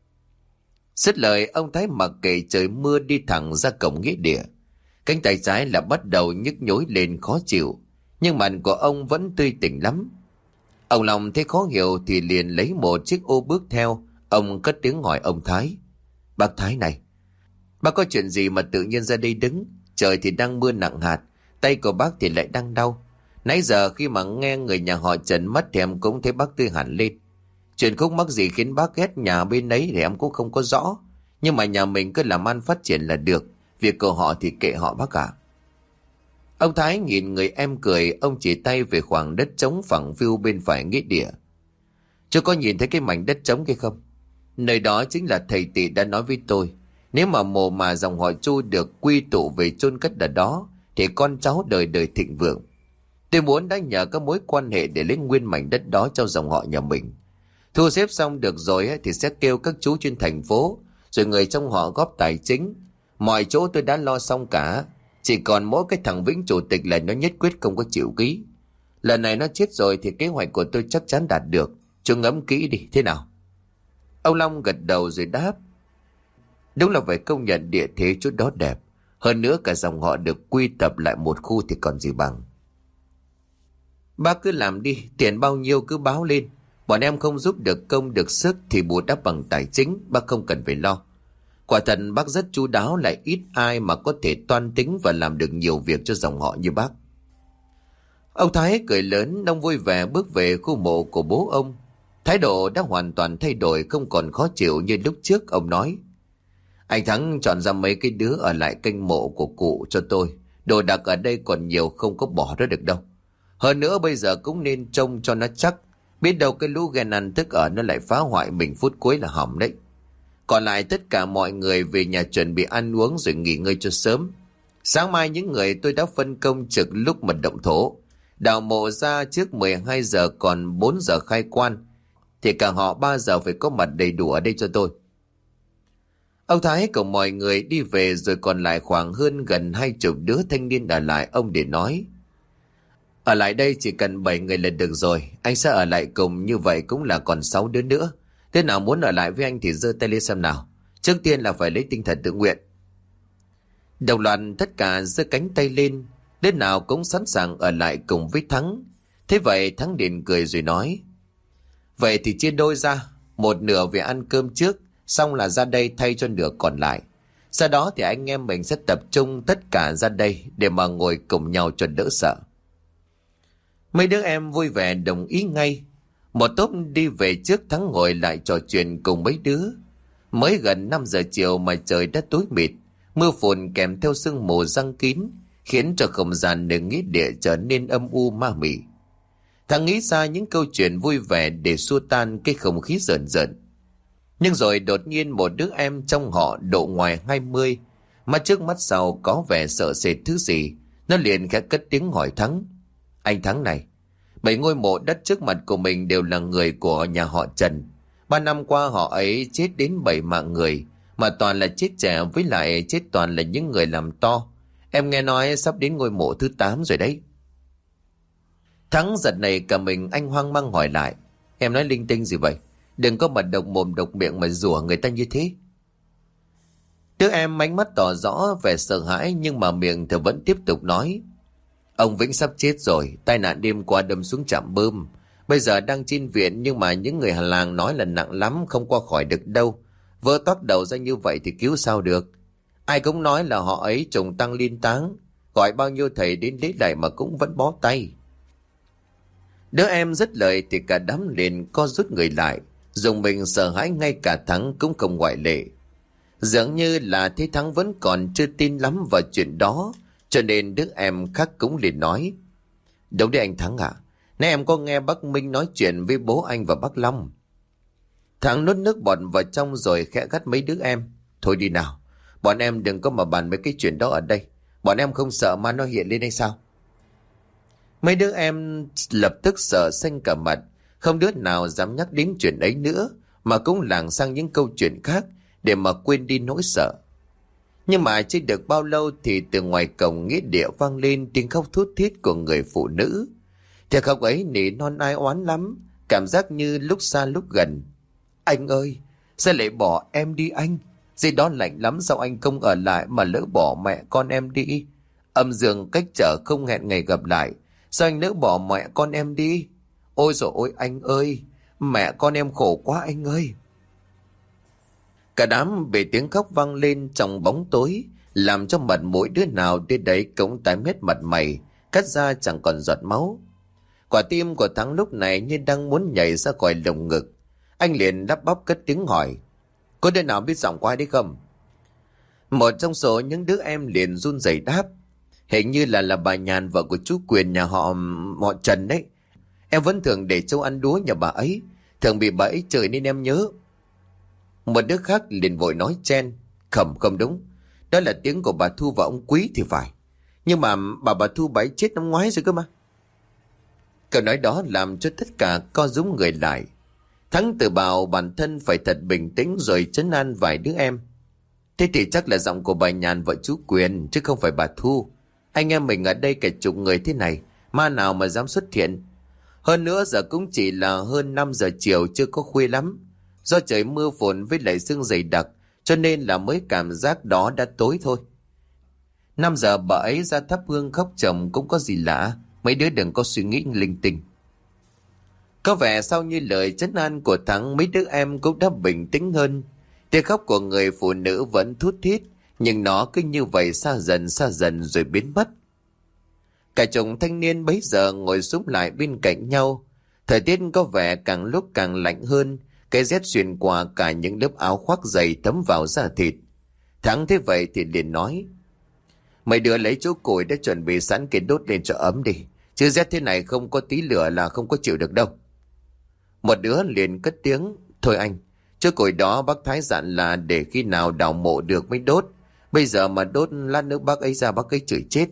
Dứt lời, ông Thái mặc kệ trời mưa đi thẳng ra cổng nghĩa địa. Cánh tay trái là bắt đầu nhức nhối lên khó chịu, nhưng mặt của ông vẫn tươi tỉnh lắm. Ông Long thấy khó hiểu thì liền lấy một chiếc ô bước theo. Ông cất tiếng hỏi ông Thái: Bác Thái này, bác có chuyện gì mà tự nhiên ra đây đứng? Trời thì đang mưa nặng hạt, tay của bác thì lại đang đau. Nãy giờ khi mà nghe người nhà họ Trần mất thì em cũng thấy bác tươi hẳn lên. Chuyện khúc mắc gì khiến bác ghét nhà bên ấy thì em cũng không có rõ. Nhưng mà nhà mình cứ làm ăn phát triển là được. Việc của họ thì kệ họ bác ạ. Ông Thái nhìn người em cười. Ông chỉ tay về khoảng đất trống phẳng phiu bên phải nghĩa địa. Chú có nhìn thấy cái mảnh đất trống kia không? Nơi đó chính là thầy Tị đã nói với tôi. Nếu mà mồ mà dòng họ Chu được quy tụ về chôn cất ở đó thì con cháu đời đời thịnh vượng. Tôi muốn đã nhờ các mối quan hệ để lấy nguyên mảnh đất đó cho dòng họ nhà mình. Thu xếp xong được rồi thì sẽ kêu các chú trên thành phố, rồi người trong họ góp tài chính. Mọi chỗ tôi đã lo xong cả. Chỉ còn mỗi cái thằng Vĩnh chủ tịch là nó nhất quyết không có chịu ký. Lần này nó chết rồi thì kế hoạch của tôi chắc chắn đạt được. Chú ngẫm kỹ đi, thế nào? Ông Long gật đầu rồi đáp: Đúng là phải công nhận địa thế chỗ đó đẹp. Hơn nữa cả dòng họ được quy tập lại một khu thì còn gì bằng. Bác cứ làm đi, tiền bao nhiêu cứ báo lên. Bọn em không giúp được công được sức thì bù đắp bằng tài chính, bác không cần phải lo. Quả thật bác rất chu đáo, lại ít ai mà có thể toan tính và làm được nhiều việc cho dòng họ như bác. Ông Thái cười lớn, ông vui vẻ bước về khu mộ của bố ông. Thái độ đã hoàn toàn thay đổi, không còn khó chịu như lúc trước. Ông nói: Anh Thắng chọn ra mấy cái đứa ở lại canh mộ của cụ cho tôi. Đồ đạc ở đây còn nhiều, không có bỏ ra được đâu. Hơn nữa bây giờ cũng nên trông cho nó chắc. Biết đâu cái lũ ghen ăn tức ở nó lại phá hoại mình phút cuối là hỏng đấy. Còn lại tất cả mọi người về nhà chuẩn bị ăn uống rồi nghỉ ngơi cho sớm. Sáng mai những người tôi đã phân công trực lúc mà động thổ. Đào mộ ra trước 12 giờ, còn 4 giờ khai quan. Thì cả họ 3 giờ phải có mặt đầy đủ ở đây cho tôi. Ông Thái cùng mọi người đi về, rồi còn lại khoảng hơn gần 20 đứa thanh niên ở lại. Ông để nói: Ở lại đây chỉ cần 7 người là được rồi. Anh sẽ ở lại cùng, như vậy cũng là còn 6 đứa nữa. Thế nào muốn ở lại với anh thì giơ tay lên xem nào. Trước tiên là phải lấy tinh thần tự nguyện. Đồng loạt tất cả giơ cánh tay lên. Đứa nào cũng sẵn sàng ở lại cùng với Thắng. Thế vậy Thắng liền cười rồi nói: Vậy thì chia đôi ra. Một nửa về ăn cơm trước, xong là ra đây thay cho nửa còn lại. Sau đó thì anh em mình sẽ tập trung tất cả ra đây để mà ngồi cùng nhau cho đỡ sợ. Mấy đứa em vui vẻ đồng ý ngay. Một tốp đi về trước, Thắng ngồi lại trò chuyện cùng mấy đứa. Mới gần 5 giờ chiều mà trời đã tối mịt. Mưa phùn kèm theo sương mù giăng kín khiến cho không gian nơi nghĩa địa trở nên âm u ma mị. Thằng nghĩ ra những câu chuyện vui vẻ để xua tan cái không khí rợn rợn. Nhưng rồi đột nhiên một đứa em trong họ độ ngoài 20, mà trước mắt sau có vẻ sợ sệt thứ gì. Nó liền khẽ cất tiếng hỏi Thắng: Anh Thắng này, 7 ngôi mộ đất trước mặt của mình đều là người của nhà họ Trần. 3 năm qua họ ấy chết đến 7 mạng người, mà toàn là chết trẻ, với lại chết toàn là những người làm to. Em nghe nói sắp đến ngôi mộ thứ 8 rồi đấy. Thắng giật nảy cả mình, anh hoang mang hỏi lại: Em nói linh tinh gì vậy? Đừng có mà độc mồm độc miệng mà rủa người ta như thế. Đứa em ánh mắt tỏ rõ vẻ sợ hãi, nhưng mà miệng thì vẫn tiếp tục nói: Ông Vĩnh sắp chết rồi, tai nạn đêm qua đâm xuống trạm bơm. Bây giờ đang trên viện, nhưng mà những người làng nói là nặng lắm, không qua khỏi được đâu. Vỡ toác đầu ra như vậy thì cứu sao được. Ai cũng nói là họ ấy trùng tăng liên táng, gọi bao nhiêu thầy đến lấy lại mà cũng vẫn bó tay. Đứa em dứt lời thì cả đám liền co rút người lại, dùng mình sợ hãi, ngay cả Thắng cũng không ngoại lệ. Dường như là thấy Thắng vẫn còn chưa tin lắm vào chuyện đó, cho nên đứa em khác cũng liền nói: Đúng đấy anh Thắng ạ, nãy em có nghe bác Minh nói chuyện với bố anh và bác Long. Thắng nuốt nước bọt vào trong rồi khẽ gắt mấy đứa em: Thôi đi nào, bọn em đừng có mà bàn mấy cái chuyện đó ở đây. Bọn em không sợ ma nó hiện lên hay sao? Mấy đứa em lập tức sợ xanh cả mặt, không đứa nào dám nhắc đến chuyện ấy nữa, mà cũng lảng sang những câu chuyện khác để mà quên đi nỗi sợ. Nhưng mà chưa được bao lâu thì từ ngoài cổng nghĩa địa vang lên tiếng khóc thút thít của người phụ nữ. Thì khóc ấy nỉ non ai oán lắm, cảm giác như lúc xa lúc gần. Anh ơi, sao lại bỏ em đi anh? Dưới đó lạnh lắm, sao anh không ở lại mà lỡ bỏ mẹ con em đi? Âm dương cách trở không hẹn ngày gặp lại, sao anh lỡ bỏ mẹ con em đi? Ôi dồi ôi anh ơi, mẹ con em khổ quá anh ơi. Cả đám bị tiếng khóc vang lên trong bóng tối, làm cho mặt mỗi đứa nào đến đấy cũng tái mét mặt mày, cắt ra chẳng còn giọt máu. Quả tim của Thắng lúc này như đang muốn nhảy ra khỏi lồng ngực. Anh liền lắp bắp cất tiếng hỏi: Có đứa nào biết giọng của ai đấy không? Một trong số những đứa em liền run rẩy đáp: Hình như là bà Nhàn, vợ của chú Quyền nhà họ Trần đấy. Em vẫn thường để Châu ăn đúa nhà bà ấy, thường bị bà ấy chửi nên em nhớ. Một đứa khác liền vội nói chen: Không đúng, đó là tiếng của bà Thu và ông Quý thì phải. Nhưng mà bà Thu bà ấy chết năm ngoái rồi cơ mà. Câu nói đó làm cho tất cả co rúm người lại. Thắng tự bảo bản thân phải thật bình tĩnh rồi trấn an vài đứa em. Thế thì chắc là giọng của bà Nhàn vợ chú Quyền, chứ không phải bà Thu. Anh em mình ở đây cả chục người thế này, ma nào mà dám xuất hiện. Hơn nữa giờ cũng chỉ là hơn 5 giờ chiều, chưa có khuya lắm. Do trời mưa phùn với lại sương dày đặc, cho nên là mới cảm giác đó đã tối thôi. 5 giờ bà ấy ra thắp hương khóc chồng cũng có gì lạ. Mấy đứa đừng có suy nghĩ linh tinh. Có vẻ sau như lời trấn an của Thắng, mấy đứa em cũng đã bình tĩnh hơn. Tiếng khóc của người phụ nữ vẫn thút thít, nhưng nó cứ như vậy xa dần rồi biến mất. Cả chồng thanh niên bấy giờ ngồi xúm lại bên cạnh nhau. Thời tiết có vẻ càng lúc càng lạnh hơn, cái rét xuyên qua cả những lớp áo khoác dày thấm vào da thịt. Thắng thế vậy thì liền nói: Mấy đứa lấy chỗ củi đã chuẩn bị sẵn cái đốt lên cho ấm đi, chứ rét thế này không có tí lửa là không có chịu được đâu. Một đứa liền cất tiếng: Thôi anh, chỗ củi đó bác Thái dặn là để khi nào đào mộ được mới đốt. Bây giờ mà đốt lát nữa bác ấy ra bác ấy chửi chết.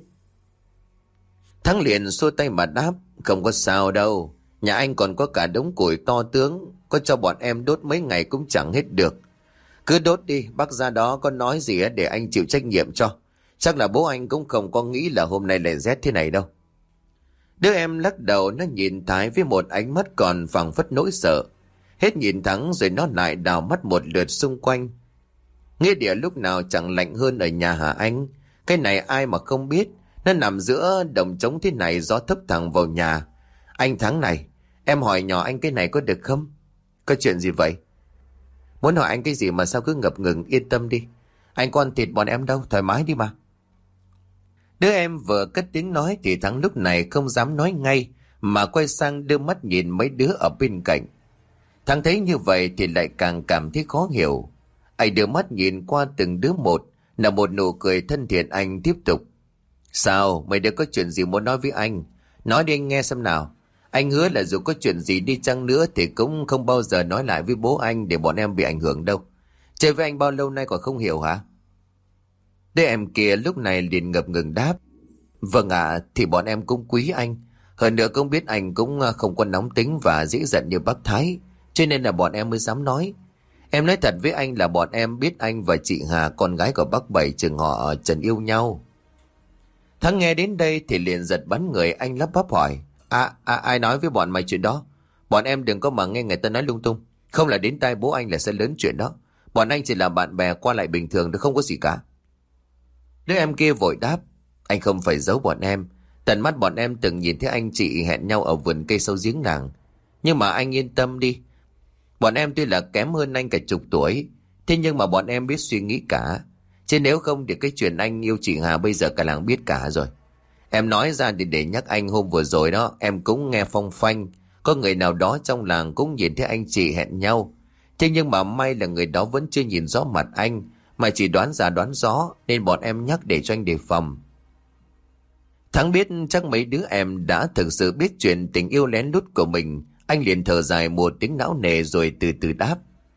Thắng liền xua tay mà đáp: Không có sao đâu, nhà anh còn có cả đống củi to tướng, có cho bọn em đốt mấy ngày cũng chẳng hết được. Cứ đốt đi, bác ra đó có nói gì để anh chịu trách nhiệm cho. Chắc là bố anh cũng không có nghĩ là hôm nay lại rét thế này đâu. Đứa em lắc đầu, nó nhìn Thái với một ánh mắt còn phảng phất nỗi sợ. Hết nhìn Thắng rồi nó lại đào mắt một lượt xung quanh. Nghĩa địa lúc nào chẳng lạnh hơn ở nhà hả anh? Cái này ai mà không biết. Nó nằm giữa đồng trống thế này, gió thấp thẳng vào nhà. Anh Thắng này, em hỏi nhỏ anh cái này có được không? Có chuyện gì vậy? Muốn hỏi anh cái gì mà sao cứ ngập ngừng, yên tâm đi. Anh có ăn thịt bọn em đâu, thoải mái đi mà. Đứa em vừa cất tiếng nói thì Thắng lúc này không dám nói ngay, mà quay sang đưa mắt nhìn mấy đứa ở bên cạnh. Thắng thấy như vậy thì lại càng cảm thấy khó hiểu. Anh đưa mắt nhìn qua từng đứa một, là một nụ cười thân thiện. Anh tiếp tục: Sao, mấy đứa có chuyện gì muốn nói với anh? Nói đi anh nghe xem nào. Anh hứa là dù có chuyện gì đi chăng nữa thì cũng không bao giờ nói lại với bố anh để bọn em bị ảnh hưởng đâu. Chơi với anh bao lâu nay còn không hiểu hả? Đứa em kia lúc này liền ngập ngừng đáp: Vâng ạ, thì bọn em cũng quý anh. Hơn nữa cũng biết anh cũng không có nóng tính và dễ giận như bác Thái, cho nên là bọn em mới dám nói. Em nói thật với anh là bọn em biết anh và chị Hà, con gái của bác Bảy, chừng họ Trần yêu nhau. Thắng nghe đến đây thì liền giật bắn người, anh lắp bắp hỏi: Ai nói với bọn mày chuyện đó? Bọn em đừng có mà nghe người ta nói lung tung, không là đến tai bố anh là sẽ lớn chuyện đó. Bọn anh chỉ là bạn bè qua lại bình thường, không có gì cả. Đứa em kia vội đáp: Anh không phải giấu bọn em. Tận mắt bọn em từng nhìn thấy anh chị hẹn nhau ở vườn cây sau giếng làng. Nhưng mà anh yên tâm đi, bọn em tuy là kém hơn anh cả chục tuổi, Thế nhưng mà bọn em biết suy nghĩ cả. Chứ nếu không thì cái chuyện anh yêu chị Hà bây giờ cả làng biết cả rồi. Em nói ra để nhắc anh, hôm vừa rồi đó em cũng nghe phong phanh. Có người nào đó trong làng cũng nhìn thấy anh chị hẹn nhau. Thế nhưng mà may là người đó vẫn chưa nhìn rõ mặt anh, mà chỉ đoán ra đoán gió, nên bọn em nhắc để cho anh đề phòng. Thắng biết chắc mấy đứa em đã thực sự biết chuyện tình yêu lén lút của mình. Anh liền thở dài một tiếng não nề rồi từ từ đáp.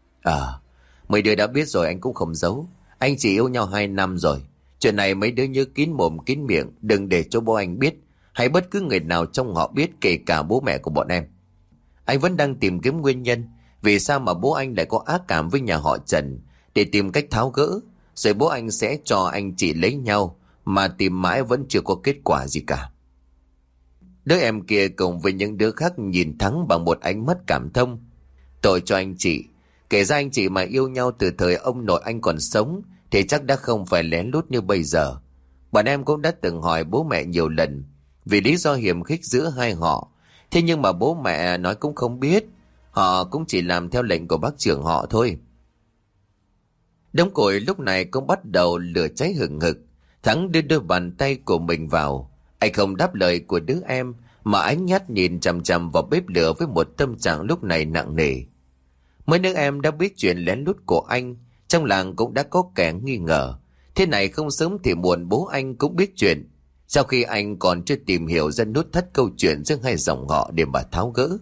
Mấy đứa đã biết rồi, anh cũng không giấu. Anh chỉ yêu nhau 2 năm rồi. Chuyện này mấy đứa nhớ kín mồm kín miệng, đừng để cho bố anh biết, hay bất cứ người nào trong họ biết, kể cả bố mẹ của bọn em. Anh vẫn đang tìm kiếm nguyên nhân vì sao mà bố anh lại có ác cảm với nhà họ Trần, để tìm cách tháo gỡ. Rồi bố anh sẽ cho anh chị lấy nhau, mà tìm mãi vẫn chưa có kết quả gì cả. Đứa em kia cùng với những đứa khác nhìn Thắng bằng một ánh mắt cảm thông. Tội cho anh chị. Kể ra anh chị mà yêu nhau từ thời ông nội anh còn sống thì chắc đã không phải lén lút như bây giờ. Bọn em cũng đã từng hỏi bố mẹ nhiều lần vì lý do hiềm khích giữa hai họ. Thế nhưng mà bố mẹ nói cũng không biết. Họ cũng chỉ làm theo lệnh của bác trưởng họ thôi. Đống củi lúc này cũng bắt đầu lửa cháy hừng hực. Thắng đưa đôi bàn tay của mình vào. Anh không đáp lời của đứa em, mà ánh mắt nhìn chằm chằm vào bếp lửa với một tâm trạng lúc này nặng nề. Mấy đứa em đã biết chuyện lén lút của anh, trong làng cũng đã có kẻ nghi ngờ. Thế này không sớm thì muộn bố anh cũng biết chuyện, sau khi anh còn chưa tìm hiểu ra nút thắt câu chuyện giữa hai dòng họ để mà tháo gỡ.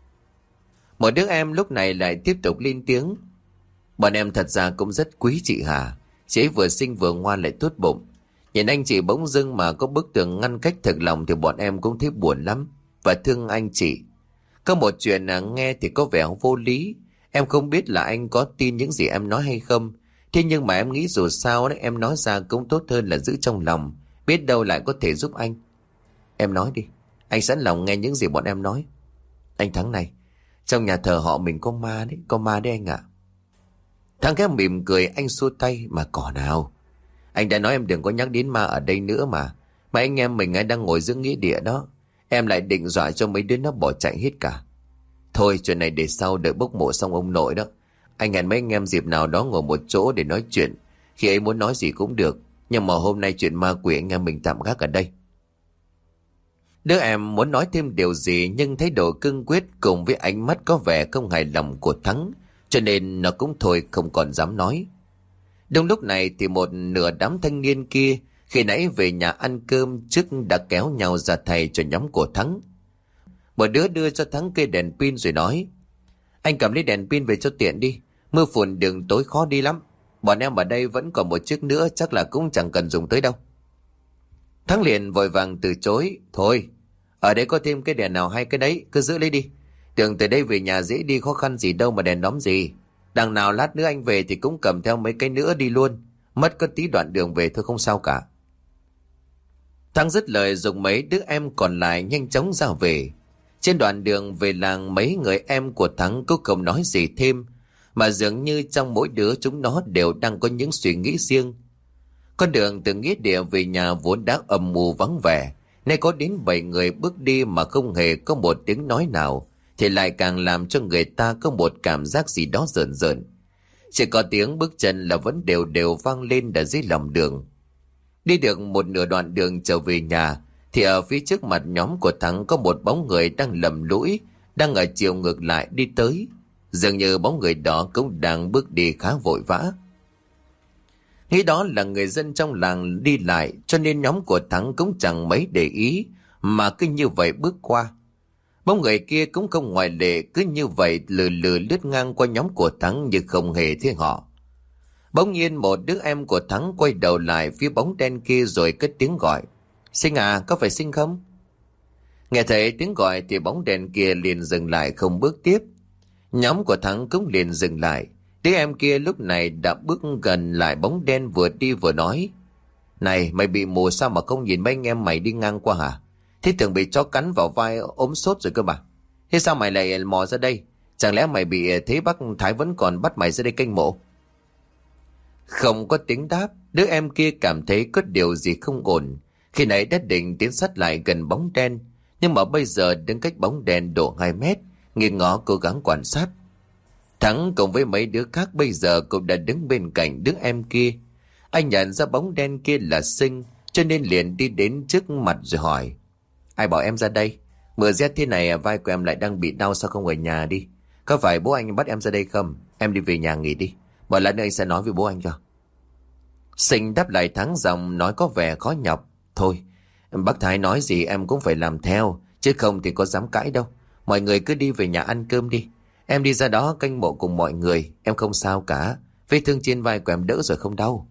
Một đứa em lúc này lại tiếp tục lên tiếng. Bọn em thật ra cũng rất quý chị Hà. Chị ấy vừa xinh vừa ngoan lại tốt bụng. Nhìn anh chị bỗng dưng mà có bức tường ngăn cách thực lòng thì bọn em cũng thấy buồn lắm và thương anh chị. Có một chuyện nghe thì có vẻ vô lý. Em không biết là anh có tin những gì em nói hay không. Thế nhưng mà em nghĩ dù sao đấy, em nói ra cũng tốt hơn là giữ trong lòng. Biết đâu lại có thể giúp anh. Em nói đi. Anh sẵn lòng nghe những gì bọn em nói. Anh Thắng này, trong nhà thờ họ mình có ma đấy. Có ma đấy anh ạ. Thắng khẽ mỉm cười, anh xua tay. Mà cỏ nào. Anh đã nói em đừng có nhắc đến ma ở đây nữa mà. Mà anh em mình đang ngồi giữa nghĩa địa đó. Em lại định dọa cho mấy đứa nó bỏ chạy hết cả. Thôi chuyện này để sau, đợi bốc mộ xong ông nội đó. Anh hẹn mấy anh em dịp nào đó ngồi một chỗ để nói chuyện. Khi ấy muốn nói gì cũng được. Nhưng mà hôm nay chuyện ma quỷ anh em mình tạm gác ở đây. Đứa em muốn nói thêm điều gì nhưng thấy độ cương quyết cùng với ánh mắt có vẻ không hài lòng của Thắng, cho nên nó cũng thôi không còn dám nói. Đúng lúc này thì một nửa đám thanh niên kia khi nãy về nhà ăn cơm trước đã kéo nhau ra thầy cho nhóm của Thắng. Một đứa đưa cho Thắng cây đèn pin rồi nói: Anh cầm lấy đèn pin về cho tiện đi. Mưa phùn đường tối khó đi lắm. Bọn em ở đây vẫn còn một chiếc nữa, chắc là cũng chẳng cần dùng tới đâu. Thắng liền vội vàng từ chối: Thôi, ở đây có thêm cái đèn nào hay cái đấy, cứ giữ lấy đi. Tưởng từ đây về nhà dễ đi, khó khăn gì đâu mà đèn đóm gì. Đằng nào lát nữa anh về thì cũng cầm theo mấy cái nữa đi luôn. Mất có tí đoạn đường về thôi, không sao cả. Thắng dứt lời dùng mấy đứa em còn lại nhanh chóng ra về. Trên đoạn đường về làng, mấy người em của Thắng cũng không nói gì thêm, mà dường như trong mỗi đứa chúng nó đều đang có những suy nghĩ riêng. Con đường từ nghĩa địa về nhà vốn đã âm mù vắng vẻ, nay có đến 7 người bước đi mà không hề có một tiếng nói nào, thì lại càng làm cho người ta có một cảm giác gì đó rợn rợn. Chỉ có tiếng bước chân là vẫn đều đều vang lên ở dưới lòng đường. Đi được một nửa đoạn đường trở về nhà, thì ở phía trước mặt nhóm của Thắng có một bóng người đang lầm lũi, đang ở chiều ngược lại đi tới. Dường như bóng người đó cũng đang bước đi khá vội vã. Nghĩ đó là người dân trong làng đi lại, cho nên nhóm của Thắng cũng chẳng mấy để ý, mà cứ như vậy bước qua. Bóng người kia cũng không ngoại lệ, cứ như vậy lừ lừ lướt ngang qua nhóm của Thắng như không hề thấy họ. Bỗng nhiên một đứa em của Thắng quay đầu lại phía bóng đen kia rồi cất tiếng gọi: Sinh à, có phải Sinh không? Nghe thấy tiếng gọi thì bóng đèn kia liền dừng lại không bước tiếp. Nhóm của Thắng cũng liền dừng lại. Đứa em kia lúc này đã bước gần lại bóng đen, vừa đi vừa nói: Này, mày bị mù sao mà không nhìn mấy anh em mày đi ngang qua hả? Thế tưởng bị chó cắn vào vai ốm sốt rồi cơ mà. Thế sao mày lại mò ra đây? Chẳng lẽ mày bị thế bác Thái vẫn còn bắt mày ra đây canh mộ? Không có tiếng đáp. Đứa em kia cảm thấy có điều gì không ổn. Khi nãy đã định tiến sát lại gần bóng đen, nhưng mà bây giờ đứng cách bóng đèn độ 2 mét, nghiêng ngó cố gắng quan sát. Thắng cùng với mấy đứa khác bây giờ cũng đã đứng bên cạnh đứa em kia. Anh nhận ra bóng đen kia là Sinh, cho nên liền đi đến trước mặt rồi hỏi: Ai bảo em ra đây? Mưa rét thế này vai của em lại đang bị đau, sao không ở nhà đi? Có phải bố anh bắt em ra đây không? Em đi về nhà nghỉ đi, một lát nữa anh sẽ nói với bố anh cho. Sinh đáp lại Thắng giọng nói có vẻ khó nhọc: Thôi, bác Thái nói gì em cũng phải làm theo, chứ không thì có dám cãi đâu. Mọi người cứ đi về nhà ăn cơm đi. Em đi ra đó canh mộ cùng mọi người, em không sao cả. Vết thương trên vai của em đỡ rồi không đau.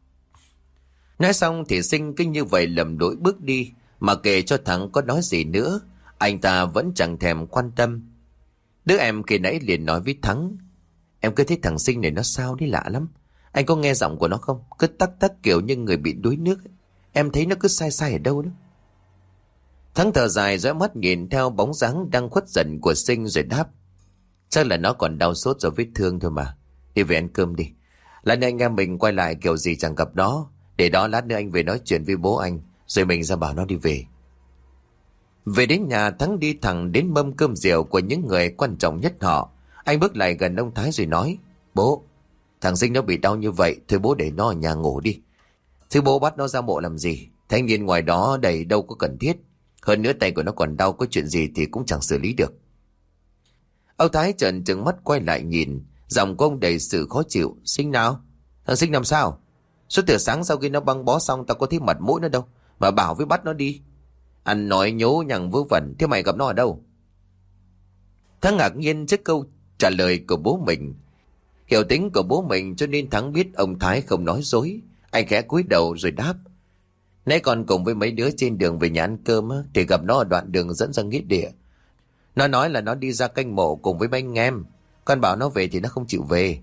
Nói xong thì Sinh cứ như vậy lầm lũi bước đi, mà kể cho Thắng có nói gì nữa, anh ta vẫn chẳng thèm quan tâm. Đứa em khi nãy liền nói với Thắng: Em cứ thấy thằng Sinh này nó sao đấy, lạ lắm. Anh có nghe giọng của nó không? Cứ tắc tắc kiểu như người bị đuối nước ấy. Em thấy nó cứ sai sai ở đâu đó. Thắng thở dài dõi mắt nhìn theo bóng dáng đang khuất dần của Sinh rồi đáp: Chắc là nó còn đau sốt do vết thương thôi mà. Đi về ăn cơm đi. Lát nữa anh em mình quay lại kiểu gì chẳng gặp nó. Để đó lát nữa anh về nói chuyện với bố anh, rồi mình ra bảo nó đi về. Về đến nhà, Thắng đi thẳng đến mâm cơm rượu của những người quan trọng nhất họ. Anh bước lại gần ông Thái rồi nói: Bố, thằng Sinh nó bị đau như vậy, thôi bố để nó ở nhà ngủ đi. Chứ bố bắt nó ra mộ làm gì? Thanh niên ngoài đó đầy đâu có cần thiết. Hơn nữa tay của nó còn đau, có chuyện gì thì cũng chẳng xử lý được. Ông Thái trợn trừng mắt quay lại nhìn, giọng của ông đầy sự khó chịu: Sinh nào? Thằng Sinh làm sao? Suốt từ sáng sau khi nó băng bó xong tao có thấy mặt mũi nó đâu mà bảo với bắt nó đi. Ăn nói nhố nhằng vớ vẩn, thế mày gặp nó ở đâu? Thắng ngạc nhiên trước câu trả lời của bố mình. Hiểu tính của bố mình cho nên Thắng biết ông Thái không nói dối. Anh khẽ cúi đầu rồi đáp: Nãy còn cùng với mấy đứa trên đường về nhà ăn cơm thì gặp nó ở đoạn đường dẫn ra nghĩa địa. Nó nói là nó đi ra canh mộ cùng với mấy anh em. Con bảo nó về thì nó không chịu về.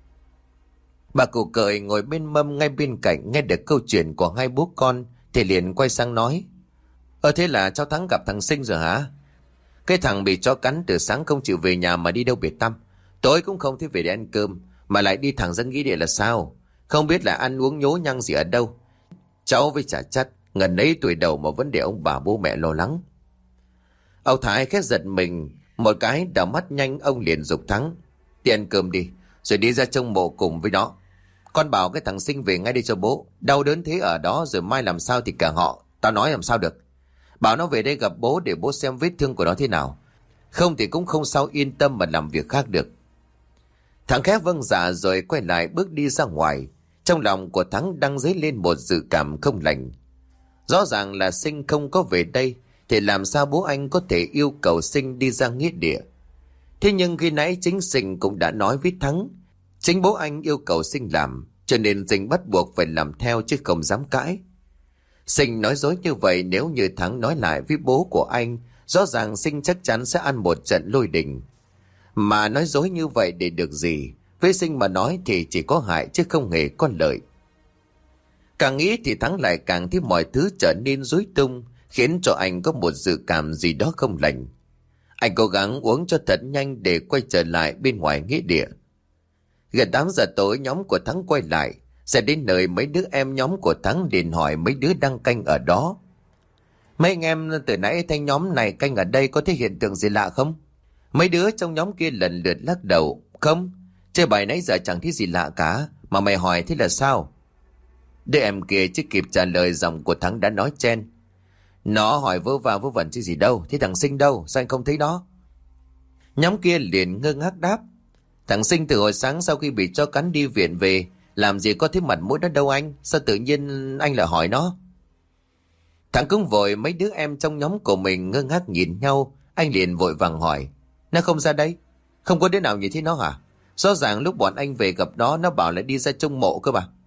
Bà cụ cởi ngồi bên mâm ngay bên cạnh nghe được câu chuyện của hai bố con thì liền quay sang nói: Thế là cháu Thắng gặp thằng Sinh rồi hả? Cái thằng bị chó cắn từ sáng không chịu về nhà mà đi đâu biệt tăm. Tối cũng không thấy về để ăn cơm, mà lại đi thẳng ra nghĩa địa là sao? Không biết là ăn uống nhố nhăng gì ở đâu. Cháu với chả chắc, ngần ấy tuổi đầu mà vẫn để ông bà bố mẹ lo lắng. Ông Thái khét giật mình một cái, đảo mắt nhanh ông liền giục Thắng: Đi ăn cơm đi, rồi đi ra trông mộ cùng với nó. Con bảo cái thằng Sinh về ngay đi cho bố. Đau đớn thế ở đó rồi mai làm sao thì cả họ. Tao nói làm sao được. Bảo nó về đây gặp bố để bố xem vết thương của nó thế nào. Không thì cũng không sao yên tâm mà làm việc khác được. Thằng khẽ vâng dạ rồi quay lại bước đi ra ngoài. Trong lòng của Thắng đang dấy lên một dự cảm không lành. Rõ ràng là Sinh không có về đây thì làm sao bố anh có thể yêu cầu Sinh đi ra nghĩa địa. Thế nhưng khi nãy chính Sinh cũng đã nói với Thắng, chính bố anh yêu cầu Sinh làm, cho nên Sinh bắt buộc phải làm theo chứ không dám cãi. Sinh nói dối như vậy nếu như Thắng nói lại với bố của anh, rõ ràng Sinh chắc chắn sẽ ăn một trận lôi đình. Mà nói dối như vậy để được gì? Với Sinh mà nói thì chỉ có hại chứ không hề có lợi. Càng nghĩ thì Thắng lại càng thấy mọi thứ trở nên rối tung, khiến cho anh có một dự cảm gì đó không lành. Anh cố gắng uống cho thật nhanh để quay trở lại bên ngoài nghĩa địa. Gần 8 giờ tối nhóm của Thắng quay lại. Sẽ đến nơi mấy đứa em nhóm của Thắng liền hỏi mấy đứa đang canh ở đó: Mấy anh em từ nãy thấy nhóm này canh ở đây có thấy hiện tượng gì lạ không? Mấy đứa trong nhóm kia lần lượt lắc đầu: Không, chơi bài nãy giờ chẳng thấy gì lạ cả. Mà mày hỏi thế là sao? Đứa em kia chưa kịp trả lời, giọng của Thắng đã nói chen: Nó hỏi vớ va vớ vẩn chứ gì đâu. Thế thằng Sinh đâu? Sao anh không thấy nó? Nhóm kia liền ngơ ngác đáp: Thằng Sinh từ hồi sáng sau khi bị chó cắn đi viện về, làm gì có thấy mặt mũi nó đâu anh. Sao tự nhiên anh lại hỏi nó? Thằng cũng vội, mấy đứa em trong nhóm của mình ngơ ngác nhìn nhau. Anh liền vội vàng hỏi: Nó không ra đây? Không có đứa nào nhìn thấy nó hả? Rõ ràng lúc bọn anh về gặp nó bảo lại đi ra trông mộ cơ mà.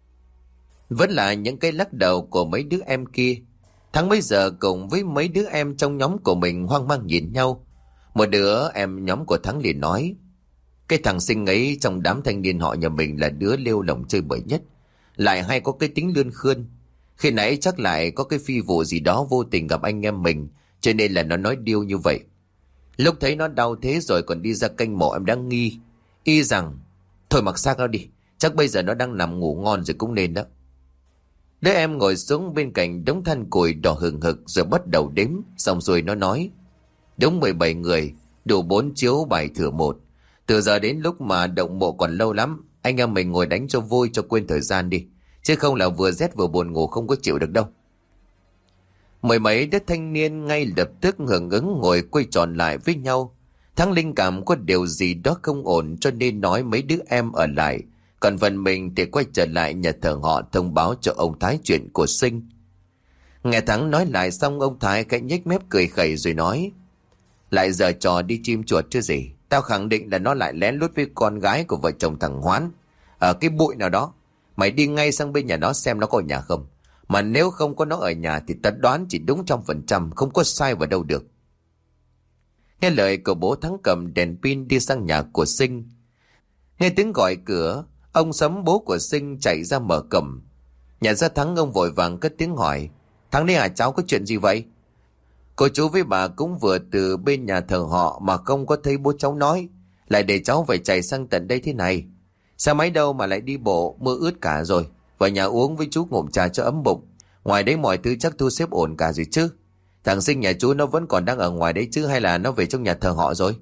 Vẫn là những cái lắc đầu của mấy đứa em kia. Thắng bây giờ cùng với mấy đứa em trong nhóm của mình hoang mang nhìn nhau. Một đứa em nhóm của Thắng liền nói: Cái thằng Sinh ấy trong đám thanh niên họ nhà mình là đứa lêu lỏng chơi bời nhất, lại hay có cái tính lươn khươn. Khi nãy chắc lại có cái phi vụ gì đó vô tình gặp anh em mình, cho nên là nó nói điêu như vậy. Lúc thấy nó đau thế rồi còn đi ra canh mộ em đang nghi. Y rằng thôi mặc xác nó đi, chắc bây giờ nó đang nằm ngủ ngon rồi cũng nên đó. Đứa em ngồi xuống bên cạnh đống than củi đỏ hừng hực rồi bắt đầu đếm. Xong rồi nó nói: Đúng 17 người, đủ 4 chiếu bài thừa 1. Từ giờ đến lúc mà động mộ còn lâu lắm. Anh em mình ngồi đánh cho vui cho quên thời gian đi. Chứ không là vừa rét vừa buồn ngủ không có chịu được đâu. Mười mấy đứa thanh niên ngay lập tức hưởng ứng ngồi quay tròn lại với nhau. Thắng linh cảm có điều gì đó không ổn cho nên nói mấy đứa em ở lại. Còn phần mình thì quay trở lại nhà thờ họ thông báo cho ông Thái chuyện của Sinh. Nghe Thắng nói lại xong ông Thái khẽ nhếch mép cười khẩy rồi nói: Lại giờ trò đi chim chuột chứ gì. Tao khẳng định là nó lại lén lút với con gái của vợ chồng thằng Hoán ở cái bụi nào đó. Mày đi ngay sang bên nhà nó xem nó có ở nhà không. Mà nếu không có nó ở nhà thì tao đoán chỉ đúng 100%, không có sai vào đâu được. Nghe lời của bố Thắng cầm đèn pin đi sang nhà của Sinh. Nghe tiếng gọi cửa, ông Sấm bố của Sinh chạy ra mở cổng. Nhận ra Thắng, ông vội vàng cất tiếng hỏi: Thắng đấy à, cháu có chuyện gì vậy? Cô chú với bà cũng vừa từ bên nhà thờ họ mà không có thấy bố cháu nói, lại để cháu phải chạy sang tận đây thế này. Sao máy đâu mà lại đi bộ, mưa ướt cả rồi. Vào nhà uống với chú ngụm trà cho ấm bụng. Ngoài đấy mọi thứ chắc thu xếp ổn cả rồi chứ. Thằng Sinh nhà chú nó vẫn còn đang ở ngoài đấy chứ, hay là nó về trong nhà thờ họ rồi?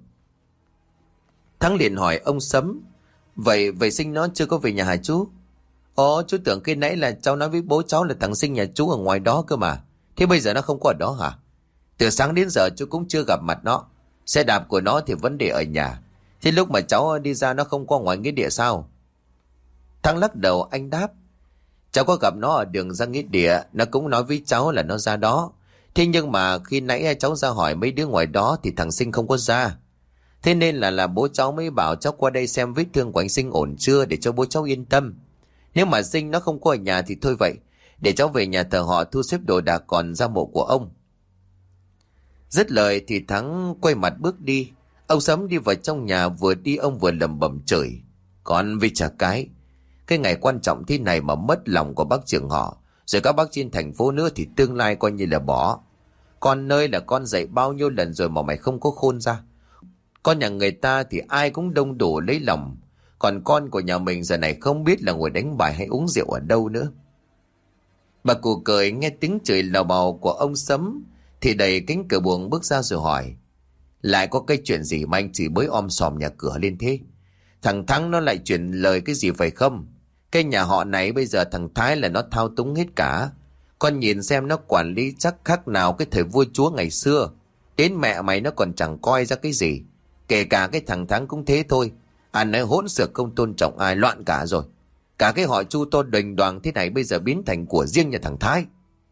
Thắng liền hỏi ông Sấm: Vậy Sinh nó chưa có về nhà hả chú? Ồ, chú tưởng khi nãy là cháu nói với bố cháu là thằng Sinh nhà chú ở ngoài đó cơ mà. Thế bây giờ nó không có ở đó hả? Từ sáng đến giờ chú cũng chưa gặp mặt nó. Xe đạp của nó thì vẫn để ở nhà. Thế lúc mà cháu đi ra nó không có ngoài nghĩa địa sao? Thắng lắc đầu, anh đáp: Cháu có gặp nó ở đường ra nghĩa địa. Nó cũng nói với cháu là nó ra đó. Thế nhưng mà khi nãy cháu ra hỏi mấy đứa ngoài đó thì thằng Sinh không có ra. Thế nên là bố cháu mới bảo cháu qua đây xem vết thương của anh Sinh ổn chưa, để cho bố cháu yên tâm. Nếu mà Sinh nó không có ở nhà thì thôi vậy, để cháu về nhà thờ họ thu xếp đồ đạc còn ra mộ của ông. Dứt lời thì Thắng quay mặt bước đi. Ông Sấm đi vào trong nhà, vừa đi ông vừa lẩm bẩm chửi: Con vì chả cái ngày quan trọng thế này mà mất lòng của bác trưởng họ, rồi các bác trên thành phố nữa thì tương lai coi như là bỏ. Con nơi là con dạy bao nhiêu lần rồi mà mày không có khôn ra. Con nhà người ta thì ai cũng đông đủ lấy lòng, còn con của nhà mình giờ này không biết là ngồi đánh bài hay uống rượu ở đâu nữa. Bà cụ cười nghe tiếng chửi lào bào của ông Sấm thì đẩy cánh cửa buồng bước ra rồi hỏi: Lại có cái chuyện gì mà anh chỉ bới om sòm nhà cửa lên thế? Thằng Thắng nó lại chuyển lời cái gì phải không? Cái nhà họ này bây giờ thằng Thái là nó thao túng hết cả. Con nhìn xem nó quản lý chắc khác nào cái thời vua chúa ngày xưa. Đến mẹ mày nó còn chẳng coi ra cái gì. Kể cả cái thằng Thắng cũng thế thôi. Anh ấy hỗn xược không tôn trọng ai, loạn cả rồi. Cả cái họ Chu to đành đoàn thế này bây giờ biến thành của riêng nhà thằng Thái.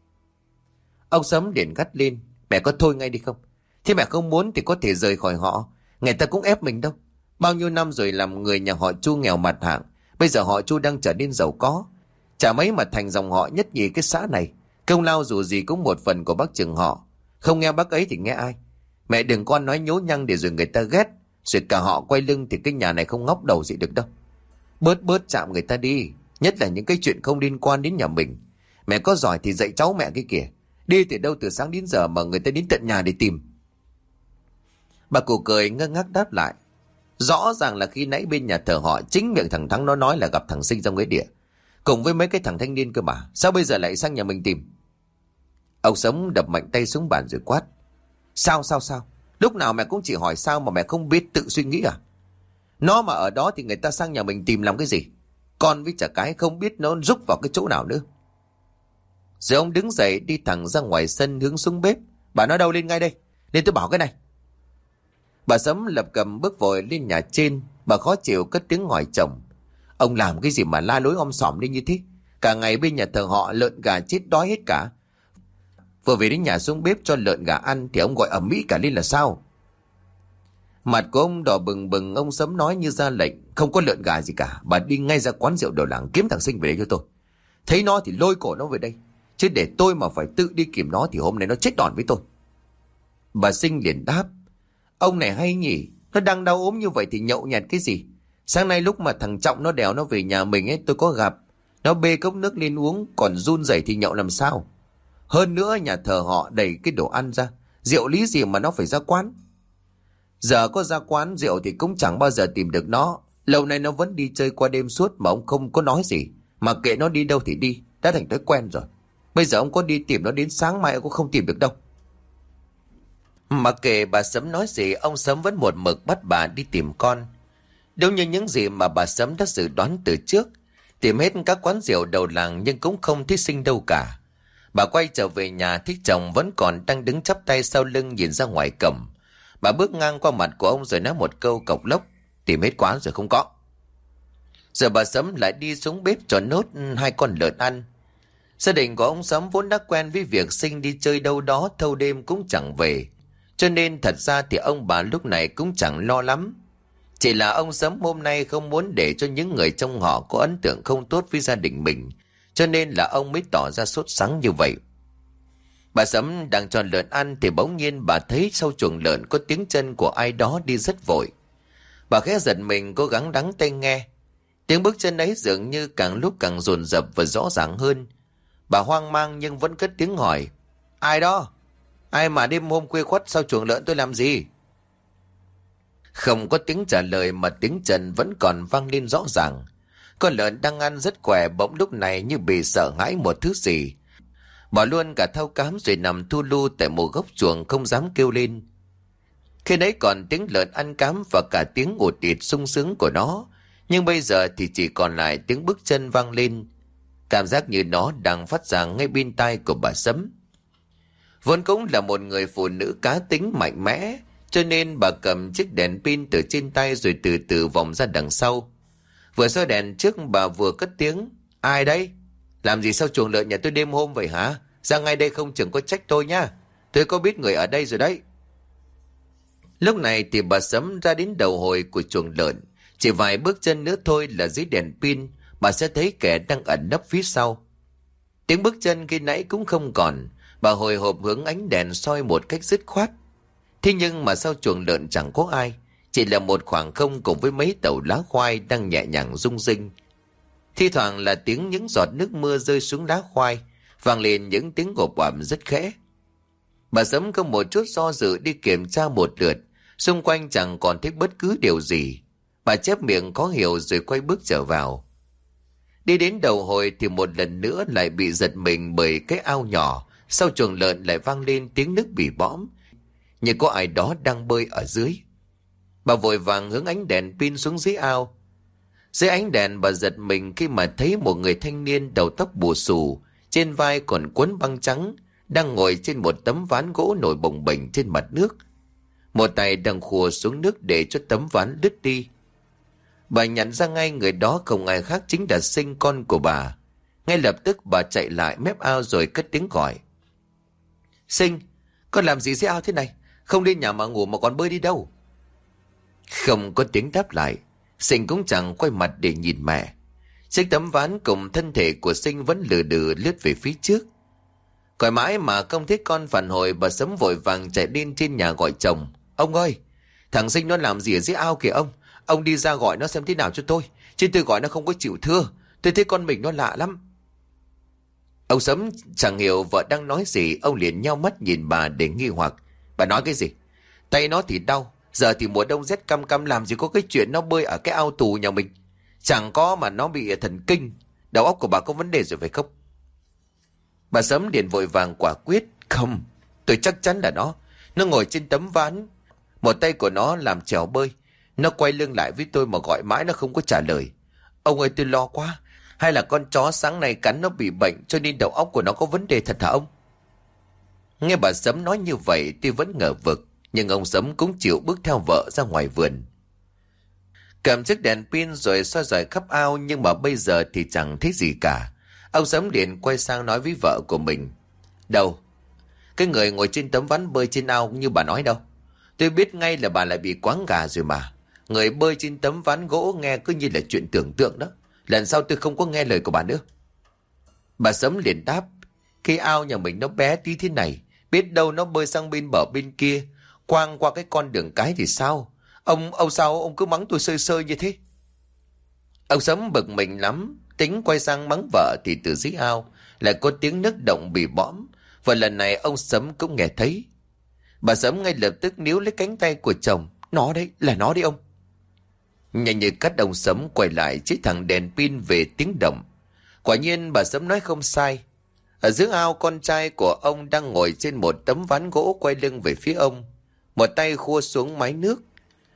Ông Sấm điện gắt lên: Mẹ có thôi ngay đi không? Thế mẹ không muốn thì có thể rời khỏi họ. Người ta cũng ép mình đâu. Bao nhiêu năm rồi làm người nhà họ Chu nghèo mặt hạng, bây giờ họ Chu đang trở nên giàu có. Chả mấy mà thành dòng họ nhất nhì cái xã này. Công lao dù gì cũng một phần của bác trưởng họ. Không nghe bác ấy thì nghe ai? Mẹ đừng con nói nhố nhăng để rồi người ta ghét, rồi cả họ quay lưng thì cái nhà này không ngóc đầu gì được đâu. Bớt chạm người ta đi, nhất là những cái chuyện không liên quan đến nhà mình. Mẹ có giỏi thì dạy cháu mẹ cái kìa. Đi từ đâu từ sáng đến giờ mà người ta đến tận nhà để tìm. Bà cụ cười ngơ ngác đáp lại: Rõ ràng là khi nãy bên nhà thờ họ chính miệng thằng Thắng nó nói là gặp thằng Sinh trong nghĩa địa, cùng với mấy cái thằng thanh niên cơ mà. Sao bây giờ lại sang nhà mình tìm? Ông Sấm đập mạnh tay xuống bàn rồi quát: Sao? Lúc nào mẹ cũng chỉ hỏi sao mà mẹ không biết tự suy nghĩ à? Nó mà ở đó thì người ta sang nhà mình tìm làm cái gì? Con với chả cái không biết nó rúc vào cái chỗ nào nữa. Rồi ông đứng dậy đi thẳng ra ngoài sân hướng xuống bếp. Bà nói đâu lên ngay đây, lên tôi bảo cái này. Bà Sấm lập cập bước vội lên nhà trên. Bà khó chịu cất tiếng hỏi chồng: Ông làm cái gì mà la lối om sòm lên như thế? Cả ngày bên nhà thờ họ lợn gà chết đói hết cả. Vừa về đến nhà xuống bếp cho lợn gà ăn thì ông gọi ầm ĩ cả lên là sao? Mặt của ông đỏ bừng bừng. Ông Sấm nói như ra lệnh: Không có lợn gà gì cả. Bà đi ngay ra quán rượu đầu làng kiếm thằng Sinh về đây cho tôi. Thấy nó thì lôi cổ nó về đây, chứ để tôi mà phải tự đi kiếm nó thì hôm nay nó chết đòn với tôi. Bà Sinh liền đáp: Ông này hay nhỉ, nó đang đau ốm như vậy thì nhậu nhẹt cái gì? Sáng nay lúc mà thằng Trọng nó đèo nó về nhà mình ấy, tôi có gặp. Nó bê cốc nước lên uống, còn run rẩy thì nhậu làm sao? Hơn nữa nhà thờ họ đẩy cái đồ ăn ra, rượu lý gì mà nó phải ra quán? Giờ có ra quán rượu thì cũng chẳng bao giờ tìm được nó. Lâu nay nó vẫn đi chơi qua đêm suốt mà ông không có nói gì. Mà kệ nó đi đâu thì đi, đã thành thói quen rồi. Bây giờ ông có đi tìm nó đến sáng mai cũng không tìm được đâu. Mà kệ bà Sấm nói gì, ông Sấm vẫn một mực bắt bà đi tìm con. Đúng như những gì mà bà Sấm đã dự đoán từ trước. Tìm hết các quán rượu đầu làng nhưng cũng không thấy Sinh đâu cả. Bà quay trở về nhà thấy chồng vẫn còn đang đứng chắp tay sau lưng nhìn ra ngoài cổng. Bà bước ngang qua mặt của ông rồi nói một câu cộc lốc: tìm hết quán rồi không có. Giờ bà Sấm lại đi xuống bếp cho nốt 2 con lợn ăn. Gia đình của ông Sấm vốn đã quen với việc Sinh đi chơi đâu đó thâu đêm cũng chẳng về. Cho nên thật ra thì ông bà lúc này cũng chẳng lo lắm. Chỉ là ông Sấm hôm nay không muốn để cho những người trong họ có ấn tượng không tốt với gia đình mình. Cho nên là ông mới tỏ ra sốt sắng như vậy. Bà Sấm đang cho lợn ăn thì bỗng nhiên bà thấy sau chuồng lợn có tiếng chân của ai đó đi rất vội. Bà khẽ giật mình cố gắng đắng tai nghe. Tiếng bước chân ấy dường như càng lúc càng dồn dập và rõ ràng hơn. Bà hoang mang nhưng vẫn cất tiếng hỏi: ai đó? Ai mà đêm hôm khuya khoắt sau chuồng lợn tôi làm gì? Không có tiếng trả lời mà tiếng chân vẫn còn vang lên rõ ràng. Con lợn đang ăn rất khỏe bỗng lúc này như bị sợ hãi một thứ gì. Bỏ luôn cả thau cám rồi nằm thu lu tại một góc chuồng không dám kêu lên. Khi nãy còn tiếng lợn ăn cám và cả tiếng ụt ịt sung sướng của nó, nhưng bây giờ thì chỉ còn lại tiếng bước chân vang lên. Cảm giác như nó đang phát ra ngay bên tai của bà Sấm. Vốn cũng là một người phụ nữ cá tính mạnh mẽ, cho nên bà cầm chiếc đèn pin từ trên tay rồi từ từ vòng ra đằng sau. Vừa soi đèn trước bà vừa cất tiếng: ai đấy? Làm gì sau chuồng lợn nhà tôi đêm hôm vậy hả? Ra ngay đây không chừng có trách tôi nha. Tôi có biết người ở đây rồi đấy. Lúc này thì bà Sấm ra đến đầu hồi của chuồng lợn. Chỉ vài bước chân nữa thôi là dưới đèn pin bà sẽ thấy kẻ đang ẩn nấp phía sau. Tiếng bước chân khi nãy cũng không còn. Bà hồi hộp hướng ánh đèn soi một cách dứt khoát. Thế nhưng mà sau chuồng lợn chẳng có ai. Chỉ là một khoảng không cùng với mấy tàu lá khoai đang nhẹ nhàng rung rinh. Thi thoảng là tiếng những giọt nước mưa rơi xuống lá khoai, vang lên những tiếng gộp ẩm rất khẽ. Bà Sấm có một chút do dự đi kiểm tra một lượt. Xung quanh chẳng còn thấy bất cứ điều gì. Bà chép miệng khó hiểu rồi quay bước trở vào. Đi đến đầu hồi thì một lần nữa lại bị giật mình bởi cái ao nhỏ. Sau chuồng lợn lại vang lên tiếng nước bị bõm, như có ai đó đang bơi ở dưới. Bà vội vàng hướng ánh đèn pin xuống dưới ao. Dưới ánh đèn bà giật mình khi mà thấy một người thanh niên đầu tóc bù xù, trên vai còn quấn băng trắng, đang ngồi trên một tấm ván gỗ nổi bồng bềnh trên mặt nước. Một tay đang khùa xuống nước để cho tấm ván đứt đi. Bà nhận ra ngay người đó không ai khác chính là Sinh, con của bà. Ngay lập tức bà chạy lại mép ao rồi cất tiếng gọi: Sinh, con làm gì dưới ao thế này? Không đi nhà mà ngủ mà còn bơi đi đâu? Không có tiếng đáp lại. Sinh cũng chẳng quay mặt để nhìn mẹ. Chiếc tấm ván cùng thân thể của Sinh vẫn lừ đừ lướt về phía trước. Gọi mãi mà không thấy con phản hồi, bà Sấm vội vàng chạy lên trên nhà gọi chồng: ông ơi, thằng Sinh nó làm gì ở dưới ao kìa ông. Ông đi ra gọi nó xem thế nào cho tôi. Chứ tôi gọi nó không có chịu thưa. Tôi thấy con mình nó lạ lắm. Ông Sấm chẳng hiểu vợ đang nói gì. Ông liền nhao mắt nhìn bà để nghi hoặc. Bà nói cái gì? Tay nó thì đau. Giờ thì mùa đông rét căm căm, làm gì có cái chuyện nó bơi ở cái ao tù nhà mình. Chẳng có mà nó bị thần kinh. Đầu óc của bà có vấn đề rồi phải không? Bà Sấm liền vội vàng quả quyết: không, tôi chắc chắn là nó. Nó ngồi trên tấm ván, một tay của nó làm chèo bơi. Nó quay lưng lại với tôi mà gọi mãi nó không có trả lời. Ông ơi, tôi lo quá. Hay là con chó sáng nay cắn nó bị bệnh cho nên đầu óc của nó có vấn đề thật hả ông? Nghe bà Sấm nói như vậy tôi vẫn ngờ vực, nhưng ông Sấm cũng chịu bước theo vợ ra ngoài vườn. Cầm chiếc đèn pin rồi soi rọi khắp ao, nhưng mà bây giờ thì chẳng thấy gì cả. Ông Sấm liền quay sang nói với vợ của mình: đâu? Cái người ngồi trên tấm ván bơi trên ao như bà nói đâu? Tôi biết ngay là bà lại bị quáng gà rồi mà. Người bơi trên tấm ván gỗ nghe cứ như là chuyện tưởng tượng đó. Lần sau tôi không có nghe lời của bà nữa. Bà Sấm liền đáp: cái ao nhà mình nó bé tí thế này, biết đâu nó bơi sang bên bờ bên kia, quang qua cái con đường cái thì sao? Ông sao ông cứ mắng tôi sơi sơi như thế? Ông Sấm bực mình lắm, tính quay sang mắng vợ thì từ dưới ao lại có tiếng nước động bị bõm, và lần này ông Sấm cũng nghe thấy. Bà Sấm ngay lập tức níu lấy cánh tay của chồng: nó đấy, là nó đấy ông. Nhanh như cắt ông Sấm quay lại chiếc thằng đèn pin về tiếng động. Quả nhiên bà Sấm nói không sai. Ở dưới ao, con trai của ông đang ngồi trên một tấm ván gỗ quay lưng về phía ông, một tay khua xuống mái nước.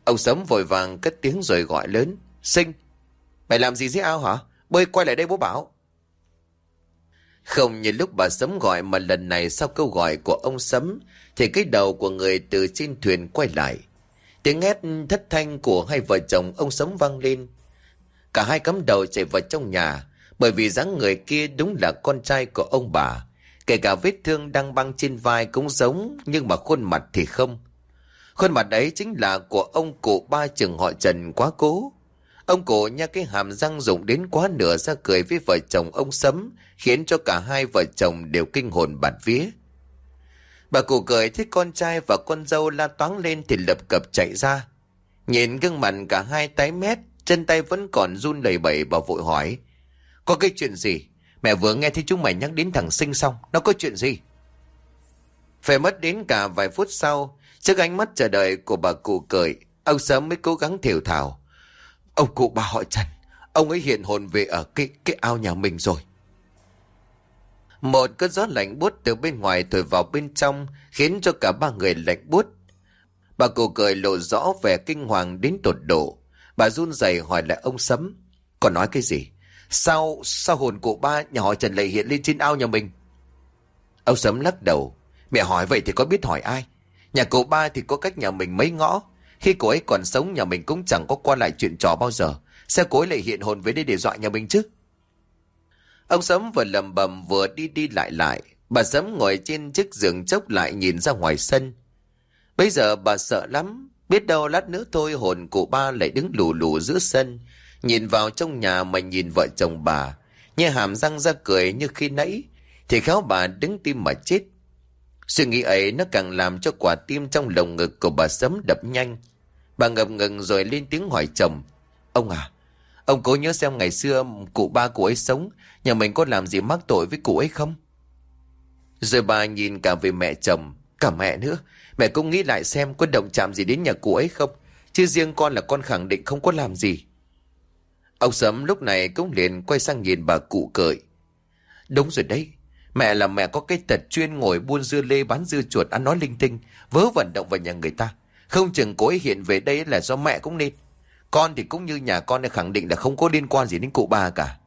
Ông Sấm vội vàng cất tiếng rồi gọi lớn. Sinh, mày làm gì dưới ao hả? Bơi quay lại đây bố bảo. Không như lúc bà Sấm gọi, mà lần này sau câu gọi của ông Sấm thì cái đầu của người từ trên thuyền quay lại. Tiếng hét thất thanh của hai vợ chồng ông Sấm vang lên. Cả hai cắm đầu chạy vào trong nhà, bởi vì dáng người kia đúng là con trai của ông bà. Kể cả vết thương đang băng trên vai cũng giống, nhưng mà khuôn mặt thì không. Khuôn mặt ấy chính là của ông cụ ba trưởng họ Trần quá cố. Ông cụ nha cái hàm răng rụng đến quá nửa ra cười với vợ chồng ông Sấm, khiến cho cả hai vợ chồng đều kinh hồn bạt vía. Bà cụ cười thấy con trai và con dâu la toáng lên thì lập cập chạy ra. Nhìn gương mặt cả hai tái mét, chân tay vẫn còn run lẩy bẩy, bà vội hỏi. Có cái chuyện gì? Mẹ vừa nghe thấy chúng mày nhắc đến thằng Sinh xong, nó có chuyện gì? Phải mất đến cả vài phút sau, trước ánh mắt chờ đợi của bà cụ cười, ông Sấm mới cố gắng thều thào. Ông cụ bà họ Trần, ông ấy hiện hồn về ở cái ao nhà mình rồi. Một cơn gió lạnh buốt từ bên ngoài thổi vào bên trong, khiến cho cả ba người lạnh buốt. Bà cụ cười lộ rõ vẻ kinh hoàng đến tột độ. Bà run rẩy hỏi lại ông Sấm. Còn nói cái gì? Sao hồn cụ ba nhà họ Trần lại hiện lên trên ao nhà mình? Ông Sấm lắc đầu. Mẹ hỏi vậy thì có biết hỏi ai? Nhà cụ ba thì có cách nhà mình mấy ngõ. Khi cô ấy còn sống nhà mình cũng chẳng có qua lại chuyện trò bao giờ. Sao cô ấy lại hiện hồn về đây để dọa nhà mình chứ? Ông Sấm vừa lầm bầm vừa đi lại. Bà Sấm ngồi trên chiếc giường chốc lại nhìn ra ngoài sân. Bây giờ bà sợ lắm. Biết đâu lát nữa thôi hồn cụ ba lại đứng lù lù giữa sân, nhìn vào trong nhà mà nhìn vợ chồng bà, như hàm răng ra cười như khi nãy, thì khéo bà đứng tim mà chết. Suy nghĩ ấy nó càng làm cho quả tim trong lồng ngực của bà Sấm đập nhanh. Bà ngập ngừng rồi lên tiếng hỏi chồng. Ông à, ông cố nhớ xem ngày xưa cụ ba cụ ấy sống, nhà mình có làm gì mắc tội với cụ ấy không? Rồi bà nhìn cả về mẹ chồng, cả mẹ nữa. Mẹ cũng nghĩ lại xem có động chạm gì đến nhà cụ ấy không, chứ riêng con là con khẳng định không có làm gì. Ông Sấm lúc này cũng liền quay sang nhìn bà cụ cười. Đúng rồi đấy, mẹ là mẹ có cái tật chuyên ngồi buôn dưa lê bán dưa chuột, ăn nói linh tinh, vớ vẩn động vào nhà người ta. Không chừng cô ấy hiện về đây là do mẹ cũng nên. Con thì cũng như nhà con nên khẳng định là không có liên quan gì đến cụ ba cả.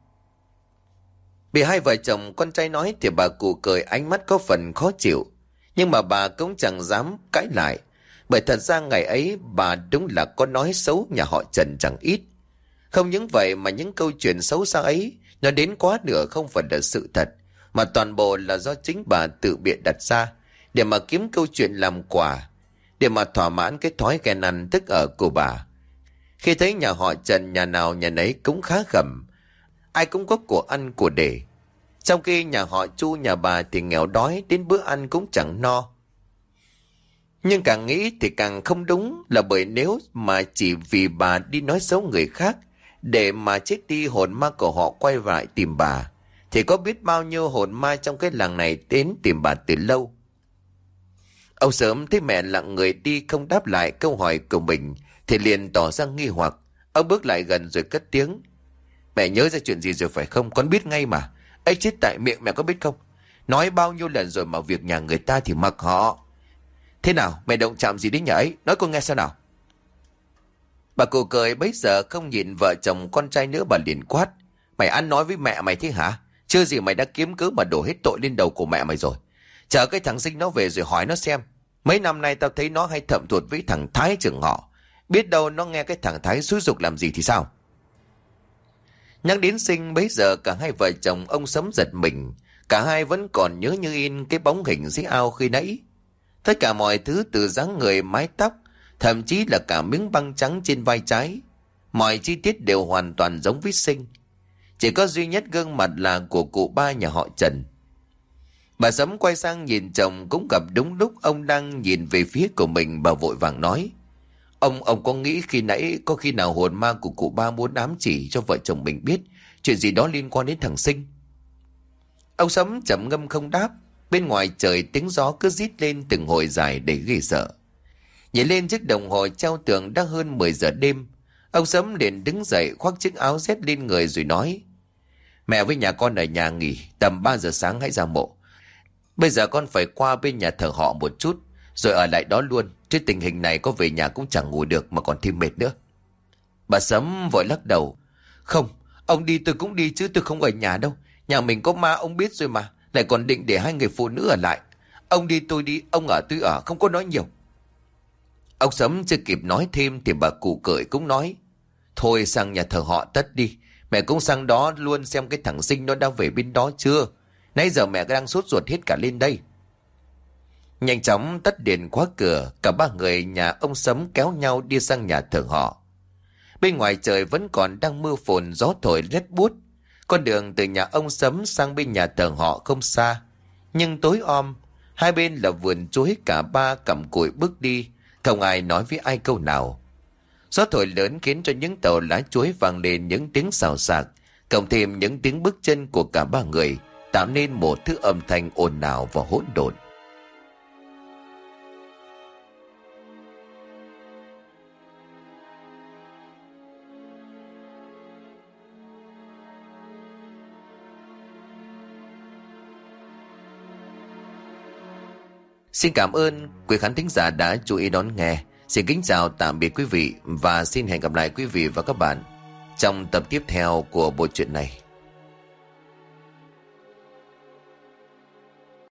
Bị hai vợ chồng con trai nói thì bà cụ cười, ánh mắt có phần khó chịu. Nhưng mà bà cũng chẳng dám cãi lại, bởi thật ra ngày ấy bà đúng là có nói xấu nhà họ Trần chẳng ít. Không những vậy mà những câu chuyện xấu xa ấy nó đến quá nửa không phải là sự thật, mà toàn bộ là do chính bà tự bịa đặt ra để mà kiếm câu chuyện làm quà, để mà thỏa mãn cái thói ghen ăn tức ở của bà. Khi thấy nhà họ Trần nhà nào nhà nấy cũng khá khẩm, ai cũng có của ăn của để, trong khi nhà họ Chu nhà bà thì nghèo đói đến bữa ăn cũng chẳng no. Nhưng càng nghĩ thì càng không đúng, là bởi nếu mà chỉ vì bà đi nói xấu người khác để mà chết đi hồn ma của họ quay lại tìm bà, thì có biết bao nhiêu hồn ma trong cái làng này đến tìm bà từ lâu. Ông Sớm thấy mẹ lặng người đi không đáp lại câu hỏi của mình thì liền tỏ ra nghi hoặc. Ông bước lại gần rồi cất tiếng. Mẹ nhớ ra chuyện gì rồi phải không? Con biết ngay mà. Ấy chết tại miệng mẹ có biết không? Nói bao nhiêu lần rồi mà việc nhà người ta thì mặc họ. Thế nào mẹ động chạm gì đến nhà ấy? Nói con nghe sao nào. Bà cụ cười bấy giờ không nhìn vợ chồng con trai nữa, bà liền quát. Mày ăn nói với mẹ mày thế hả? Chưa gì mày đã kiếm cớ mà đổ hết tội lên đầu của mẹ mày rồi. Chờ cái thằng Sinh nó về rồi hỏi nó xem. Mấy năm nay tao thấy nó hay thậm thuột với thằng Thái trưởng họ. Biết đâu nó nghe cái thằng Thái xúi giục làm gì thì sao? Nhắc đến Sinh bấy giờ cả hai vợ chồng ông Sấm giật mình. Cả hai vẫn còn nhớ như in cái bóng hình dưới ao khi nãy. Tất cả mọi thứ từ dáng người, mái tóc, thậm chí là cả miếng băng trắng trên vai trái, mọi chi tiết đều hoàn toàn giống với Sinh. Chỉ có duy nhất gương mặt là của cụ ba nhà họ Trần. Bà Sấm quay sang nhìn chồng cũng gặp đúng lúc ông đang nhìn về phía của mình. Bà vội vàng nói. Ông có nghĩ khi nãy có khi nào hồn ma của cụ ba muốn ám chỉ cho vợ chồng mình biết chuyện gì đó liên quan đến thằng Sinh? Ông Sấm trầm ngâm không đáp. Bên ngoài trời tiếng gió cứ rít lên từng hồi dài để ghê sợ. Nhìn lên chiếc đồng hồ treo tường đã hơn 10 giờ đêm. Ông Sấm liền đứng dậy khoác chiếc áo dép lên người rồi nói. Mẹ với nhà con ở nhà nghỉ, tầm 3 giờ sáng hãy ra mộ. Bây giờ con phải qua bên nhà thờ họ một chút, rồi ở lại đó luôn. Trên tình hình này có về nhà cũng chẳng ngủ được mà còn thêm mệt nữa. Bà Sấm vội lắc đầu. Không, ông đi tôi cũng đi chứ tôi không ở nhà đâu. Nhà mình có ma ông biết rồi mà. Lại còn định để hai người phụ nữ ở lại. Ông đi tôi đi, ông ở tôi ở, không có nói nhiều. Ông Sấm chưa kịp nói thêm thì bà cụ Cởi cũng nói. Thôi sang nhà thờ họ Tất đi. Mẹ cũng sang đó luôn xem cái thằng Sinh nó đã về bên đó chưa. Nãy giờ mẹ đang sốt ruột hết cả lên đây. Nhanh chóng tắt điện khóa cửa, cả ba người nhà ông Sấm kéo nhau đi sang nhà thờ họ. Bên ngoài trời vẫn còn đang mưa phùn, gió thổi rét buốt. Con đường từ nhà ông Sấm sang bên nhà thờ họ không xa, nhưng tối om. Hai bên là vườn chuối, cả ba cầm cùi bước đi, không ai nói với ai câu nào. Gió thổi lớn khiến cho những tàu lá chuối vang lên những tiếng xào xạc, cộng thêm những tiếng bước chân của cả ba người, tạo nên một thứ âm thanh ồn ào và hỗn độn. Xin cảm ơn quý khán thính giả đã chú ý đón nghe. Xin kính chào tạm biệt quý vị và xin hẹn gặp lại quý vị và các bạn trong tập tiếp theo của bộ truyện này.